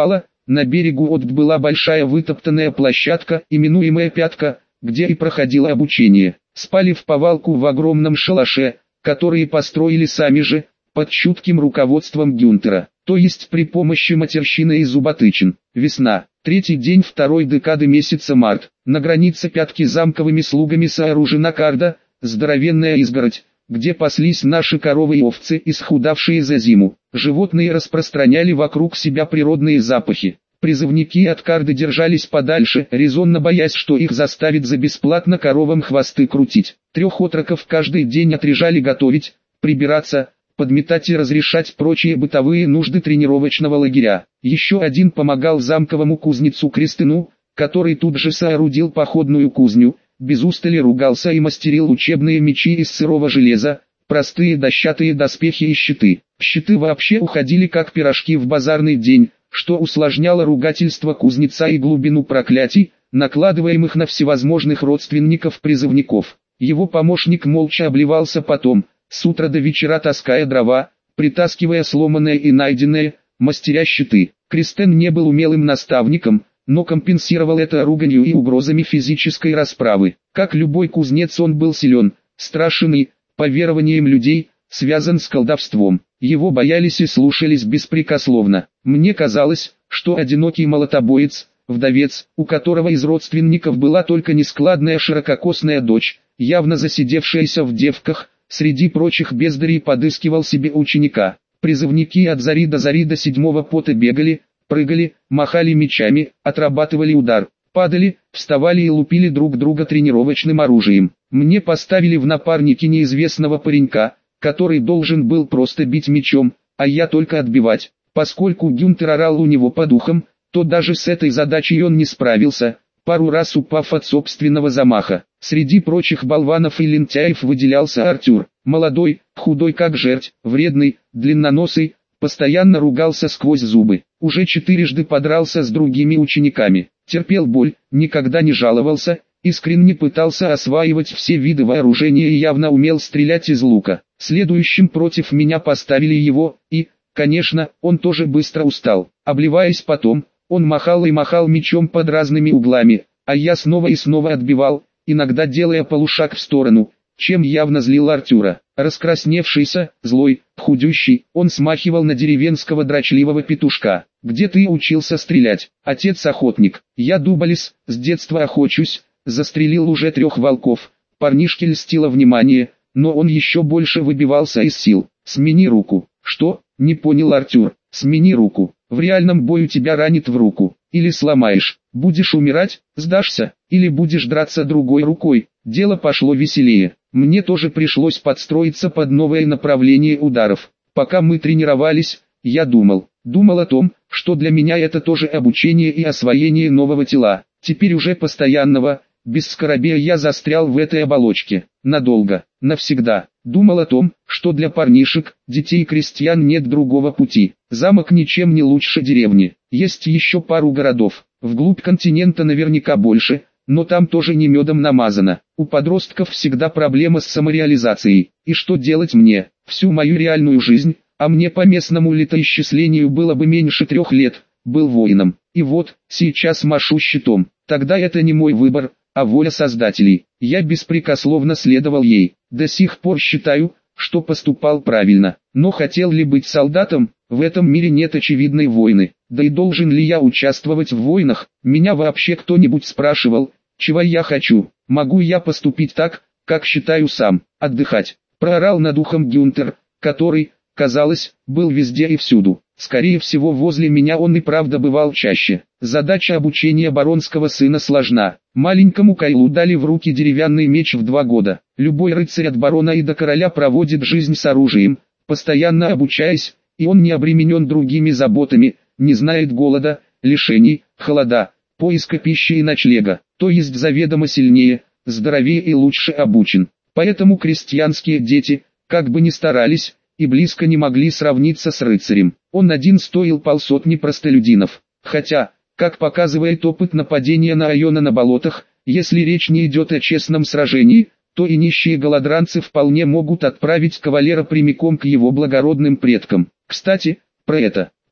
На берегу Одт была большая вытоптанная площадка, именуемая Пятка, где и проходило обучение. Спали в повалку в огромном шалаше, который построили сами же, под чутким руководством Гюнтера, то есть при помощи матерщины и зуботычин. Весна, третий день второй декады месяца март. На границе Пятки замковыми слугами сооружена карда, здоровенная изгородь, где паслись наши коровы и овцы, исхудавшие за зиму. Животные распространяли вокруг себя природные запахи. Призывники от карды держались подальше, резонно боясь, что их заставит за бесплатно коровам хвосты крутить. 3 отроков каждый день отрежали готовить, прибираться, подметать и разрешать прочие бытовые нужды тренировочного лагеря. Еще один помогал замковому кузнецу Крестыну, который тут же соорудил походную кузню, без устали ругался и мастерил учебные мечи из сырого железа, простые дощатые доспехи и щиты. Щиты вообще уходили как пирожки в базарный день, что усложняло ругательство кузнеца и глубину проклятий, накладываемых на всевозможных родственников призывников. Его помощник молча обливался потом, с утра до вечера таская дрова, притаскивая сломанное и найденное, мастеря щиты. Крестен не был умелым наставником, но компенсировал это руганью и угрозами физической расправы. Как любой кузнец, он был силен, страшен и, по верованиям людей, связан с колдовством. Его боялись и слушались беспрекословно. Мне казалось, что одинокий молотобоец, вдовец, у которого из родственников была только нескладная ширококосная дочь, явно засидевшаяся в девках, среди прочих бездарей подыскивал себе ученика. Призывники от зари до 7-го пота бегали, прыгали, махали мечами, отрабатывали удар, падали, вставали и лупили друг друга тренировочным оружием. Мне поставили в напарники неизвестного паренька, который должен был просто бить мечом, а я только отбивать. Поскольку Гюнтер орал у него по духам, то даже с этой задачей он не справился, пару раз упав от собственного замаха. Среди прочих болванов и лентяев выделялся Артюр, молодой, худой как жерть, вредный, длинноносый, постоянно ругался сквозь зубы. Уже 4 подрался с другими учениками, терпел боль, никогда не жаловался, искренне пытался осваивать все виды вооружения и явно умел стрелять из лука. Следующим против меня поставили его, и, конечно, он тоже быстро устал. Обливаясь потом, он махал и махал мечом под разными углами, а я снова и снова отбивал, иногда делая полушаг в сторону, чем явно злил Артюра. Раскрасневшийся, злой, худющий, он смахивал на деревенского дрочливого петушка. «Где ты учился стрелять?» «Отец охотник. Я дуболес, с детства охочусь, застрелил уже 3 волков». Парнишке льстило внимание, но он еще больше выбивался из сил. «Смени руку». «Что?» — не понял Артюр. «Смени руку. В реальном бою тебя ранит в руку. Или сломаешь. Будешь умирать, сдашься, или будешь драться другой рукой». Дело пошло веселее. Мне тоже пришлось подстроиться под новое направление ударов. Пока мы тренировались, я думал о том, что для меня это тоже обучение и освоение нового тела. Теперь уже постоянного, без скоробея я застрял в этой оболочке. Надолго, навсегда. Думал о том, что для парнишек, детей крестьян нет другого пути. Замок ничем не лучше деревни. Есть еще пару городов. Вглубь континента наверняка больше, но там тоже не медом намазано. У подростков всегда проблема с самореализацией. И что делать мне? Всю мою реальную жизнь, а мне по местному летоисчислению было бы меньше 3 лет, был воином. И вот, сейчас машу щитом. Тогда это не мой выбор, а воля создателей. Я беспрекословно следовал ей. До сих пор считаю, что поступал правильно. Но хотел ли быть солдатом? В этом мире нет очевидной войны. Да и должен ли я участвовать в войнах? Меня вообще кто-нибудь спрашивал, чего я хочу? Могу я поступить так, как считаю сам? Отдыхать. Проорал над ухом Гюнтер, который, казалось, был везде и всюду. Скорее всего, возле меня он и правда бывал чаще. Задача обучения баронского сына сложна. Маленькому Кайлу дали в руки деревянный меч в 2 года. Любой рыцарь от барона и до короля проводит жизнь с оружием, постоянно обучаясь, и он не обременен другими заботами, не знает голода, лишений, холода, поиска пищи и ночлега, то есть заведомо сильнее, здоровее и лучше обучен. Поэтому крестьянские дети, как бы ни старались, и близко не могли сравниться с рыцарем. Он один стоил 500 простолюдинов. Хотя, как показывает опыт нападения на Айона на болотах, если речь не идет о честном сражении, то и нищие голодранцы вполне могут отправить кавалера прямиком к его благородным предкам. Кстати, про это.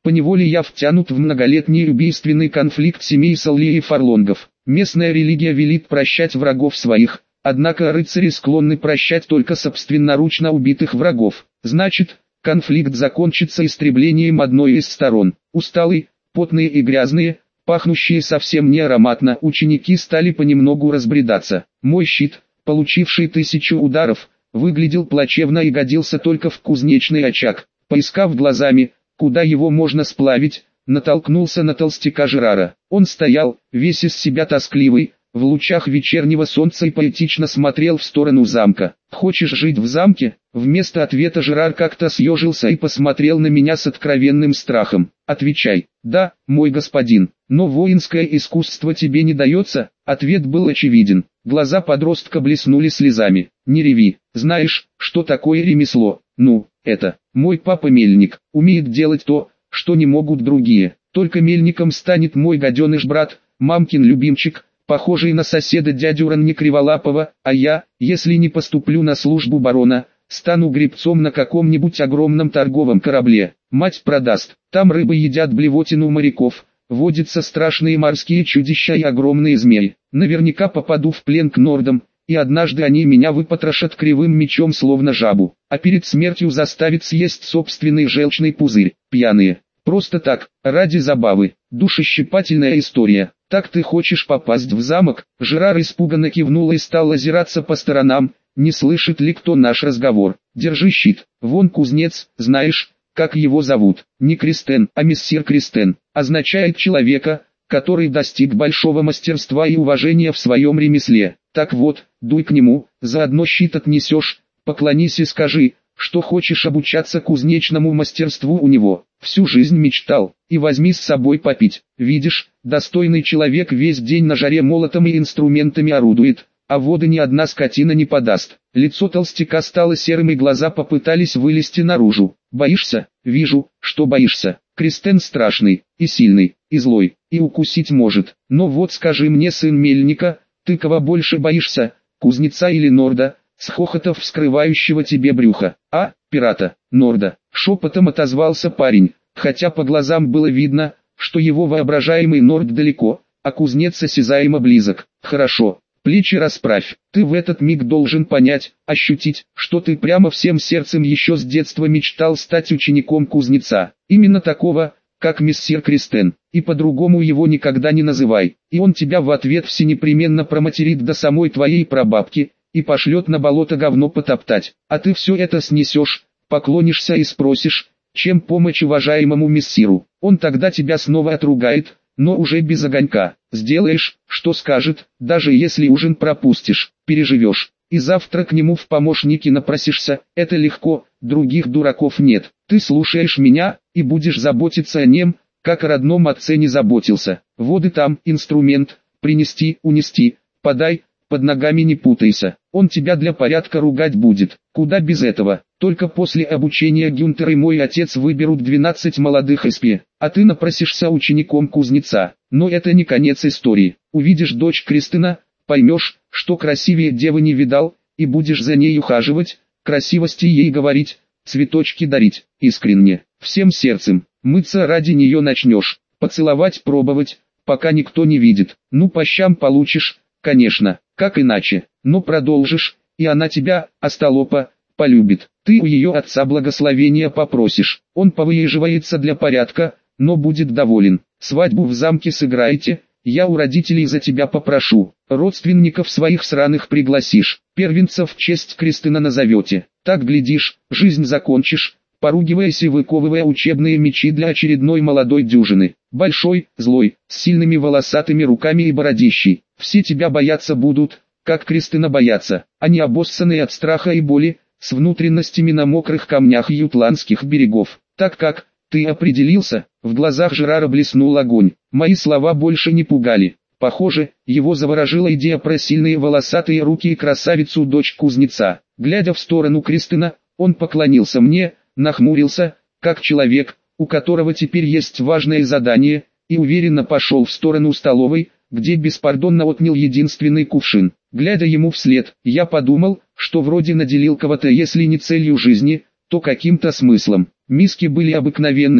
Поневоле я втянут в многолетний убийственный конфликт семей Салли и Фарлонгов. Местная религия велит прощать врагов своих, однако рыцари склонны прощать только собственноручно убитых врагов. Значит, конфликт закончится истреблением одной из сторон. Усталые, потные и грязные, пахнущие совсем не ароматно, ученики стали понемногу разбредаться. Мой щит, получивший 1000 ударов, выглядел плачевно и годился только в кузнечный очаг. Поискав глазами, куда его можно сплавить, натолкнулся на толстяка Жерара. Он стоял, весь из себя тоскливый, в лучах вечернего солнца и поэтично смотрел в сторону замка. «Хочешь жить в замке?» Вместо ответа Жерар как-то съежился и посмотрел на меня с откровенным страхом. «Отвечай». «Да, мой господин, но воинское искусство тебе не дается?» Ответ был очевиден. Глаза подростка блеснули слезами. «Не реви, знаешь, что такое ремесло?» «Ну, это, мой папа мельник, умеет делать то, что не могут другие. Только мельником станет мой гаденыш-брат, мамкин любимчик, похожий на соседа дядю Ранни Криволапова, а я, если не поступлю на службу барона, стану гребцом на каком-нибудь огромном торговом корабле. Мать продаст, там рыбы едят блевотину моряков, водятся страшные морские чудища и огромные змеи. Наверняка попаду в плен к нордам, и однажды они меня выпотрошат кривым мечом словно жабу, а перед смертью заставят съесть собственный желчный пузырь. Пьяные. Просто так, ради забавы. Душещипательная история. Так ты хочешь попасть в замок?» Жерар испуганно кивнул и стал озираться по сторонам, не слышит ли кто наш разговор. «Держи щит, вон кузнец, знаешь, как его зовут?» «Не Кристен, а мессир Кристен. Означает человека, который достиг большого мастерства и уважения в своем ремесле. Так вот, дуй к нему, заодно щит отнесешь, поклонись и скажи, что хочешь обучаться кузнечному мастерству у него. Всю жизнь мечтал, и возьми с собой попить. Видишь, достойный человек весь день на жаре молотом и инструментами орудует, а воды ни одна скотина не подаст». Лицо толстяка стало серым и глаза попытались вылезти наружу. «Боишься?» «Вижу, что боишься. Кристен страшный, и сильный, и злой, и укусить может. Но вот скажи мне, сын мельника, ты кого больше боишься, кузнеца или норда?» С хохотов вскрывающего тебе брюха. «А, пирата, норда», шепотом отозвался парень, хотя по глазам было видно, что его воображаемый норд далеко, а кузнец осязаемо близок. «Хорошо, плечи расправь, ты в этот миг должен понять, ощутить, что ты прямо всем сердцем еще с детства мечтал стать учеником кузнеца, именно такого, как мессир Кристен, и по-другому его никогда не называй, и он тебя в ответ всенепременно проматерит до самой твоей прабабки, и пошлет на болото говно потоптать, а ты все это снесешь, поклонишься и спросишь, чем помочь уважаемому мессиру. Он тогда тебя снова отругает, но уже без огонька. Сделаешь, что скажет, даже если ужин пропустишь, переживешь. И завтра к нему в помощники напросишься, это легко, других дураков нет. Ты слушаешь меня, и будешь заботиться о нем, как о родном отце не заботился. Воды там, инструмент, принести, унести, подай, под ногами не путайся, он тебя для порядка ругать будет. Куда без этого, только после обучения Гюнтер и мой отец выберут 12 молодых СП, а ты напросишься учеником кузнеца. Но это не конец истории. Увидишь дочь Кристина, поймешь, что красивее девы не видал, и будешь за ней ухаживать, красивости ей говорить, цветочки дарить, искренне, всем сердцем. Мыться ради нее начнешь, поцеловать пробовать, пока никто не видит. Ну по щам получишь, конечно, как иначе, но продолжишь, и она тебя, остолопа, полюбит. Ты у ее отца благословения попросишь, он повыезживается для порядка, но будет доволен. Свадьбу в замке сыграете, я у родителей за тебя попрошу. Родственников своих сраных пригласишь, первенца в честь Кристина назовете. Так глядишь, жизнь закончишь, поругиваясь и выковывая учебные мечи для очередной молодой дюжины. Большой, злой, с сильными волосатыми руками и бородищей. Все тебя бояться будут, как Кристина боятся, они обоссанные от страха и боли, с внутренностями на мокрых камнях ютландских берегов. Так как, ты определился, в глазах Жерара блеснул огонь. Мои слова больше не пугали. Похоже, его заворожила идея про сильные волосатые руки и красавицу дочь кузнеца. Глядя в сторону Кристина, он поклонился мне, нахмурился, как человек, у которого теперь есть важное задание, и уверенно пошел в сторону столовой, где беспардонно отнял единственный кувшин. Глядя ему вслед, я подумал, что вроде наделил кого-то, если не целью жизни, то каким-то смыслом. Миски были обыкновенные,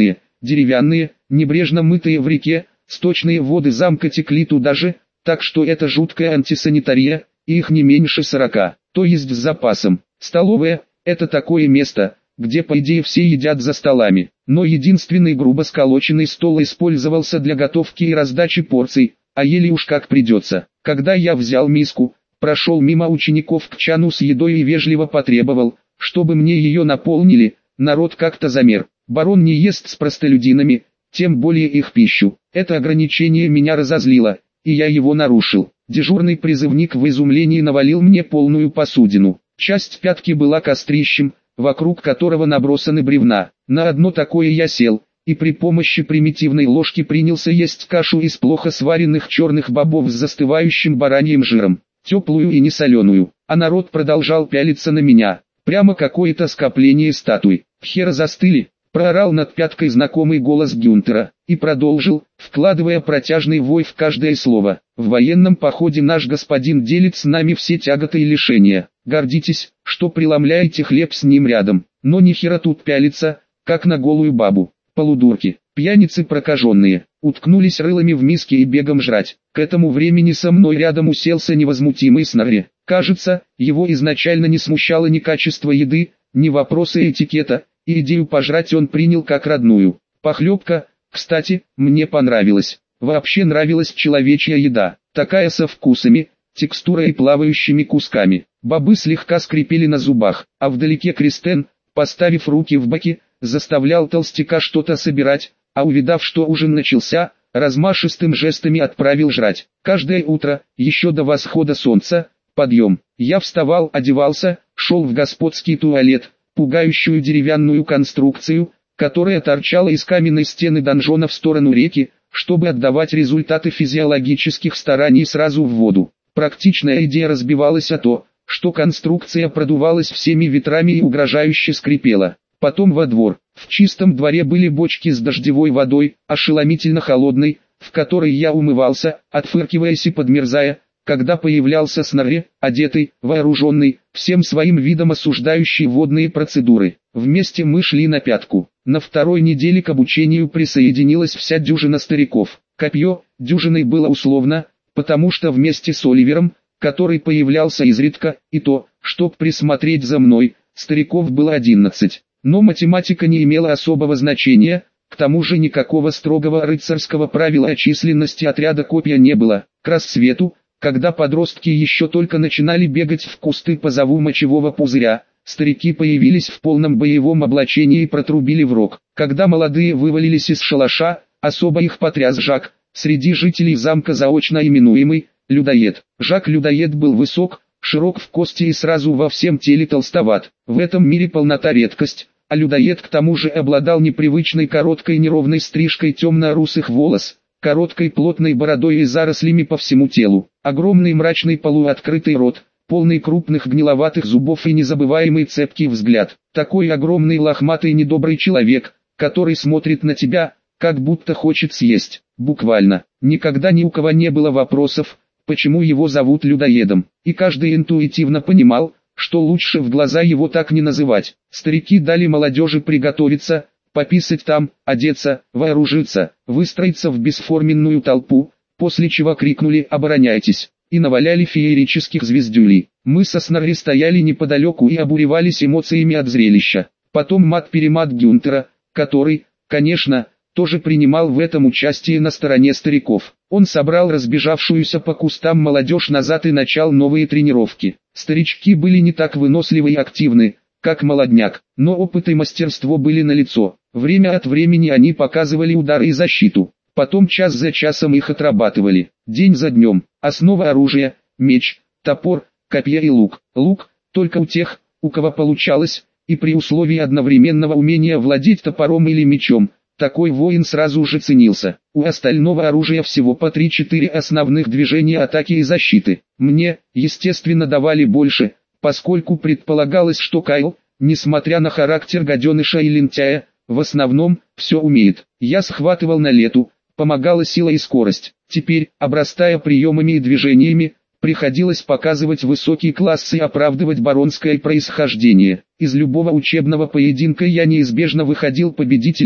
деревянные, небрежно мытые в реке, сточные воды замка текли туда же, так что это жуткая антисанитария, и их не меньше 40, то есть с запасом. Столовая – это такое место, где по идее все едят за столами, но единственный грубо сколоченный стол использовался для готовки и раздачи порций, а ели уж как придется. Когда я взял миску, прошел мимо учеников к чану с едой и вежливо потребовал, чтобы мне ее наполнили, народ как-то замер. Барон не ест с простолюдинами, тем более их пищу. Это ограничение меня разозлило, и я его нарушил. Дежурный призывник в изумлении навалил мне полную посудину. Часть пятки была кострищем, вокруг которого набросаны бревна. На одно такое я сел, и при помощи примитивной ложки принялся есть кашу из плохо сваренных черных бобов с застывающим бараньим жиром, теплую и несоленую. А народ продолжал пялиться на меня, прямо какое-то скопление статуй. Хера застыли, проорал над пяткой знакомый голос Гюнтера, и продолжил, вкладывая протяжный вой в каждое слово. В военном походе наш господин делит с нами все тяготы и лишения. Гордитесь, что преломляете хлеб с ним рядом, но ни хера тут пялиться, как на голую бабу. Полудурки, пьяницы прокаженные, уткнулись рылами в миски и бегом жрать. К этому времени со мной рядом уселся невозмутимый Снорри. Кажется, его изначально не смущало ни качество еды, ни вопросы этикета, и идею пожрать он принял как родную. Похлебка, кстати, мне понравилась. Вообще нравилась человечья еда, такая со вкусами, текстурой и плавающими кусками. Бобы слегка скрипели на зубах, а вдалеке Кристен, поставив руки в боки, заставлял толстяка что-то собирать, а увидав, что ужин начался, размашистым жестами отправил жрать. Каждое утро, еще до восхода солнца, подъем. Я вставал, одевался, шел в господский туалет, пугающую деревянную конструкцию, которая торчала из каменной стены донжона в сторону реки, чтобы отдавать результаты физиологических стараний сразу в воду. Практичная идея разбивалась о то, что конструкция продувалась всеми ветрами и угрожающе скрипела. Потом во двор. В чистом дворе были бочки с дождевой водой, ошеломительно холодной, в которой я умывался, отфыркиваясь и подмерзая, когда появлялся Снорри, одетый, вооруженный, всем своим видом осуждающий водные процедуры. Вместе мы шли на пятку. На второй неделе к обучению присоединилась вся дюжина стариков. Копье дюжиной было условно, потому что вместе с Оливером, который появлялся изредка, и то, чтоб присмотреть за мной, стариков было 11. Но математика не имела особого значения, к тому же никакого строгого рыцарского правила о численности отряда копья не было. К рассвету, когда подростки еще только начинали бегать в кусты по зову мочевого пузыря, старики появились в полном боевом облачении и протрубили в рог. Когда молодые вывалились из шалаша, особо их потряс Жак, среди жителей замка заочно именуемый «Людоед». Жак-людоед был высок, широк в кости и сразу во всем теле толстоват. В этом мире полнота редкость, а людоед к тому же обладал непривычной короткой неровной стрижкой темно-русых волос, короткой плотной бородой и зарослями по всему телу, огромный мрачный полуоткрытый рот, полный крупных гниловатых зубов и незабываемый цепкий взгляд. Такой огромный лохматый недобрый человек, который смотрит на тебя, как будто хочет съесть. Буквально. Никогда ни у кого не было вопросов, почему его зовут людоедом, и каждый интуитивно понимал, что лучше в глаза его так не называть. Старики дали молодежи приготовиться, пописать там, одеться, вооружиться, выстроиться в бесформенную толпу, после чего крикнули «Обороняйтесь!» и наваляли феерических звездюлей. Мы со Снорри стояли неподалеку и обуревались эмоциями от зрелища. Потом мат-перемат Гюнтера, который, конечно, тоже принимал в этом участие на стороне стариков. Он собрал разбежавшуюся по кустам молодежь назад и начал новые тренировки. Старички были не так выносливы и активны, как молодняк, но опыт и мастерство были налицо. Время от времени они показывали удары и защиту. Потом час за часом их отрабатывали. День за днем. Основа оружия, меч, топор, копья и лук. Лук, только у тех, у кого получалось, и при условии одновременного умения владеть топором или мечом. Такой воин сразу же ценился. У остального оружия всего по 3-4 основных движения атаки и защиты. Мне, естественно, давали больше, поскольку предполагалось, что Кайл, несмотря на характер гаденыша и лентяя, в основном, все умеет. Я схватывал на лету, помогала сила и скорость. Теперь, обрастая приемами и движениями, приходилось показывать высокий класс и оправдывать баронское происхождение. Из любого учебного поединка я неизбежно выходил победителем,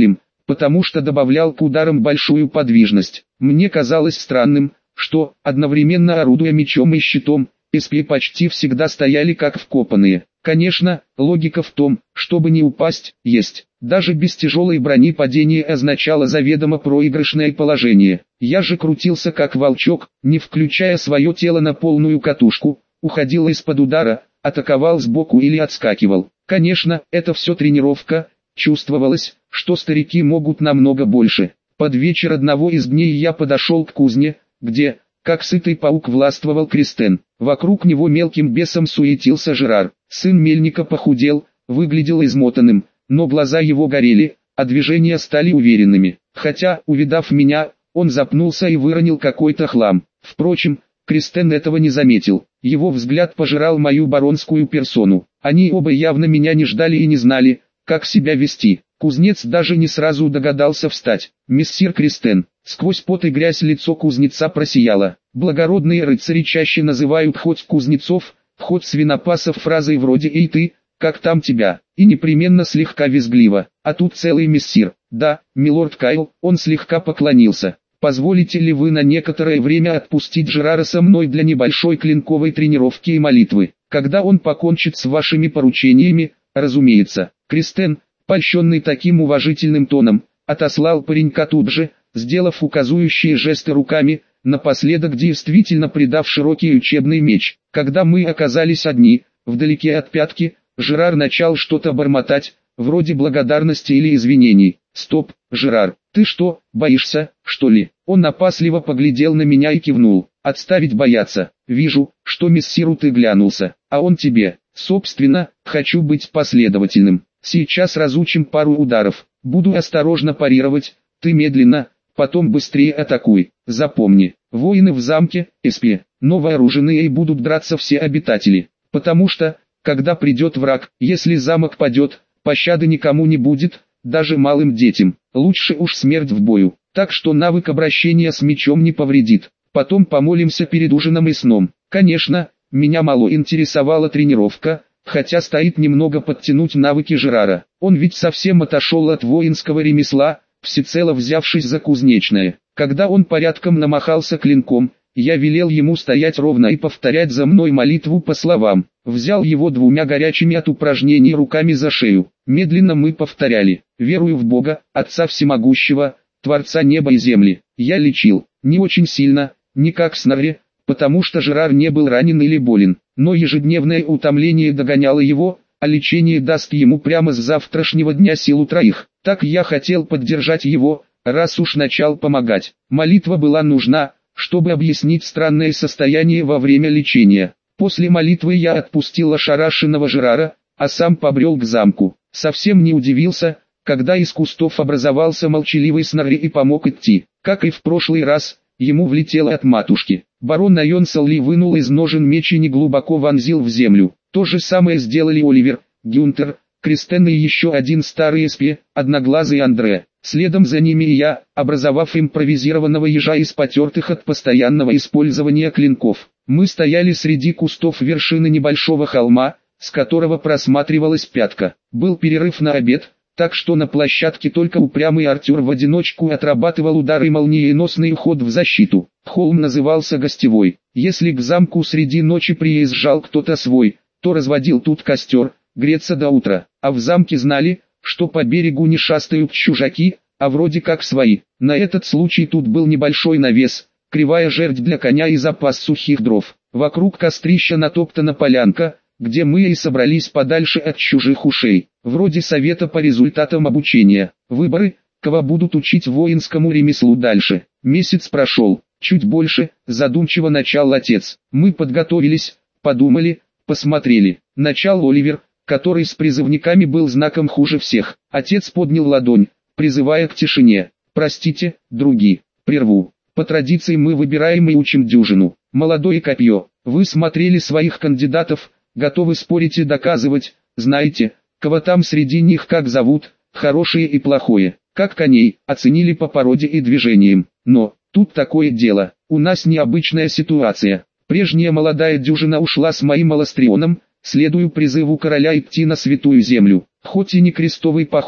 потому что добавлял к ударам большую подвижность. Мне казалось странным, что, одновременно орудуя мечом и щитом, СП почти всегда стояли как вкопанные. Конечно, логика в том, чтобы не упасть, есть. Даже без тяжелой брони падение означало заведомо проигрышное положение. Я же крутился как волчок, не включая свое тело на полную катушку, уходил из-под удара, атаковал сбоку или отскакивал. Конечно, это все тренировка, чувствовалось, что старики могут намного больше. Под вечер одного из дней я подошел к кузне, где, как сытый паук, властвовал Кристен. Вокруг него мелким бесом суетился Жерар. Сын мельника похудел, выглядел измотанным, но глаза его горели, а движения стали уверенными. Хотя, увидав меня, он запнулся и выронил какой-то хлам. Впрочем, Кристен этого не заметил. Его взгляд пожирал мою баронскую персону. Они оба явно меня не ждали и не знали, как себя вести. Кузнец даже не сразу догадался встать. «Мессир Кристен». Сквозь пот и грязь лицо кузнеца просияло. Благородные рыцари чаще называют хоть кузнецов, хоть свинопасов фразой вроде «Эй ты, как там тебя?» и непременно слегка визгливо. А тут целый мессир. «Да, милорд Кайл», он слегка поклонился. «Позволите ли вы на некоторое время отпустить Жерара со мной для небольшой клинковой тренировки и молитвы? Когда он покончит с вашими поручениями, разумеется». Кристен, польщенный таким уважительным тоном, отослал паренька тут же, сделав указующие жесты руками, напоследок действительно придав широкий учебный меч. Когда мы оказались одни, вдалеке от пятки, Жерар начал что-то бормотать, вроде благодарности или извинений. «Стоп, Жерар, ты что, боишься, что ли?» Он опасливо поглядел на меня и кивнул. «Отставить бояться. Вижу, что мессиру ты глянулся, а он тебе. Собственно, хочу быть последовательным. Сейчас разучим пару ударов. Буду осторожно парировать, ты медленно, потом быстрее атакуй. Запомни, воины в замке, СП, но вооруженные и будут драться все обитатели. Потому что, когда придет враг, если замок падет, пощады никому не будет, даже малым детям. Лучше уж смерть в бою. Так что навык обращения с мечом не повредит. Потом помолимся перед ужином и сном. Конечно, меня мало интересовала тренировка, хотя стоит немного подтянуть навыки Жерара. Он ведь совсем отошел от воинского ремесла, всецело взявшись за кузнечное. Когда он порядком намахался клинком, я велел ему стоять ровно и повторять за мной молитву по словам. Взял его двумя горячими от упражнений руками за шею. Медленно мы повторяли: «Верую в Бога, Отца Всемогущего, Творца неба и земли». Я лечил, не очень сильно, не как Снарри, потому что Жерар не был ранен или болен, но ежедневное утомление догоняло его, а лечение даст ему прямо с завтрашнего дня силу троих. Так я хотел поддержать его, раз уж начал помогать. Молитва была нужна, чтобы объяснить странное состояние во время лечения. После молитвы я отпустил ошарашенного Жерара, а сам побрел к замку. Совсем не удивился, когда из кустов образовался молчаливый Снарри и помог идти. Как и в прошлый раз, ему влетело от матушки. Барон Айон Салли вынул из ножен меч и неглубоко вонзил в землю. То же самое сделали Оливер, Гюнтер, Кристен и еще один старый СП, одноглазый Андре. Следом за ними и я, образовав импровизированного ежа из потертых от постоянного использования клинков. Мы стояли среди кустов вершины небольшого холма, с которого просматривалась пятка. Был перерыв на обед, так что на площадке только упрямый Артур в одиночку отрабатывал удар и молниеносный уход в защиту. Холм назывался Гостевой. Если к замку среди ночи приезжал кто-то свой, то разводил тут костер, греться до утра. А в замке знали, что по берегу не шастают чужаки, а вроде как свои. На этот случай тут был небольшой навес, кривая жердь для коня и запас сухих дров. Вокруг кострища натоптана полянка, где мы и собрались подальше от чужих ушей. Вроде совета по результатам обучения. Выборы, кого будут учить воинскому ремеслу дальше. Месяц прошел, чуть больше, задумчиво начал отец. Мы подготовились, подумали, посмотрели. Начал Оливер, который с призывниками был знаком хуже всех. Отец поднял ладонь, призывая к тишине. «Простите, други, прерву. По традиции мы выбираем и учим дюжину. Молодое копье. Вы смотрели своих кандидатов, готовы спорить и доказывать, знаете, кого там среди них как зовут, хорошее и плохое, как коней, оценили по породе и движениям. Но, тут такое дело, у нас необычная ситуация. Прежняя молодая дюжина ушла с моим Аластрионом, следую призыву короля идти на святую землю. Хоть и не крестовый поход,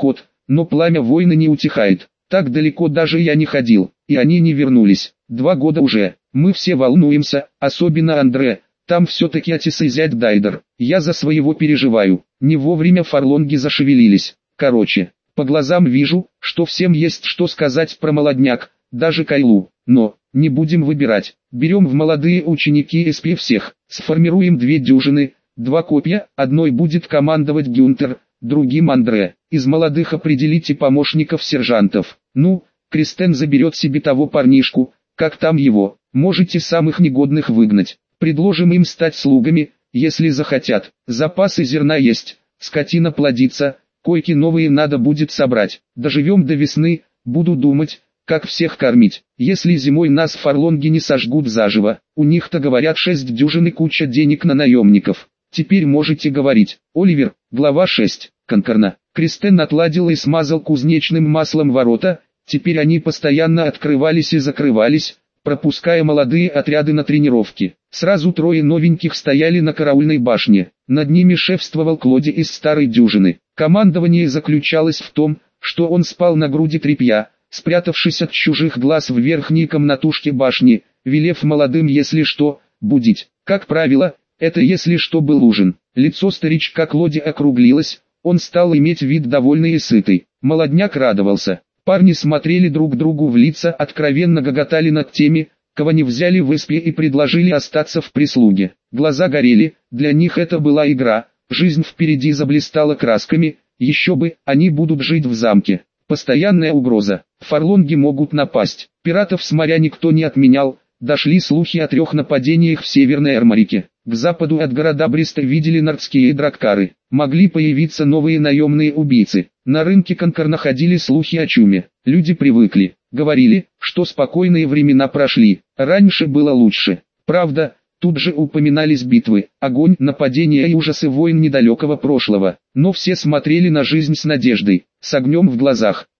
но пламя войны не утихает. Так далеко даже я не ходил, и они не вернулись. 2 года уже. Мы все волнуемся, особенно Андре. Там все-таки отец и зять Дайдер. Я за своего переживаю. Не вовремя фарлонги зашевелились. Короче, по глазам вижу, что всем есть что сказать про молодняк, даже Кайлу. Но, не будем выбирать. Берем в молодые ученики СП всех. Сформируем 2 дюжины, 2 копья. Одной будет командовать Гюнтер, другим Андре. Из молодых определите помощников сержантов. Ну, Кристен заберет себе того парнишку, как там его. Можете самых негодных выгнать. Предложим им стать слугами, если захотят. Запасы зерна есть, скотина плодится, койки новые надо будет собрать. Доживем до весны, буду думать, как всех кормить. Если зимой нас фарлонги не сожгут заживо, у них-то говорят 6 дюжин и куча денег на наемников. Теперь можете говорить. Оливер, глава 6, Конкорна. Кристен отладил и смазал кузнечным маслом ворота, теперь они постоянно открывались и закрывались, пропуская молодые отряды на тренировки. Сразу 3 новеньких стояли на караульной башне. Над ними шефствовал Клоди из старой дюжины. Командование заключалось в том, что он спал на груди тряпья, спрятавшись от чужих глаз в верхней комнатушке башни, велев молодым, если что, будить. Как правило, это если что был ужин. Лицо старичка Клоди округлилось, он стал иметь вид довольный и сытый. Молодняк радовался. Парни смотрели друг другу в лица, откровенно гоготали над теми, кого не взяли в СП и предложили остаться в прислуге. Глаза горели, для них это была игра, жизнь впереди заблистала красками, еще бы, они будут жить в замке. Постоянная угроза, фарлонги могут напасть, пиратов с моря никто не отменял, дошли слухи о 3 нападениях в Северной Армарике. К западу от города Бреста видели нордские драккары, могли появиться новые наемные убийцы. На рынке Конкорна ходили слухи о чуме, люди привыкли, говорили, что спокойные времена прошли, раньше было лучше. Правда, тут же упоминались битвы, огонь, нападения и ужасы войн недалекого прошлого, но все смотрели на жизнь с надеждой, с огнем в глазах.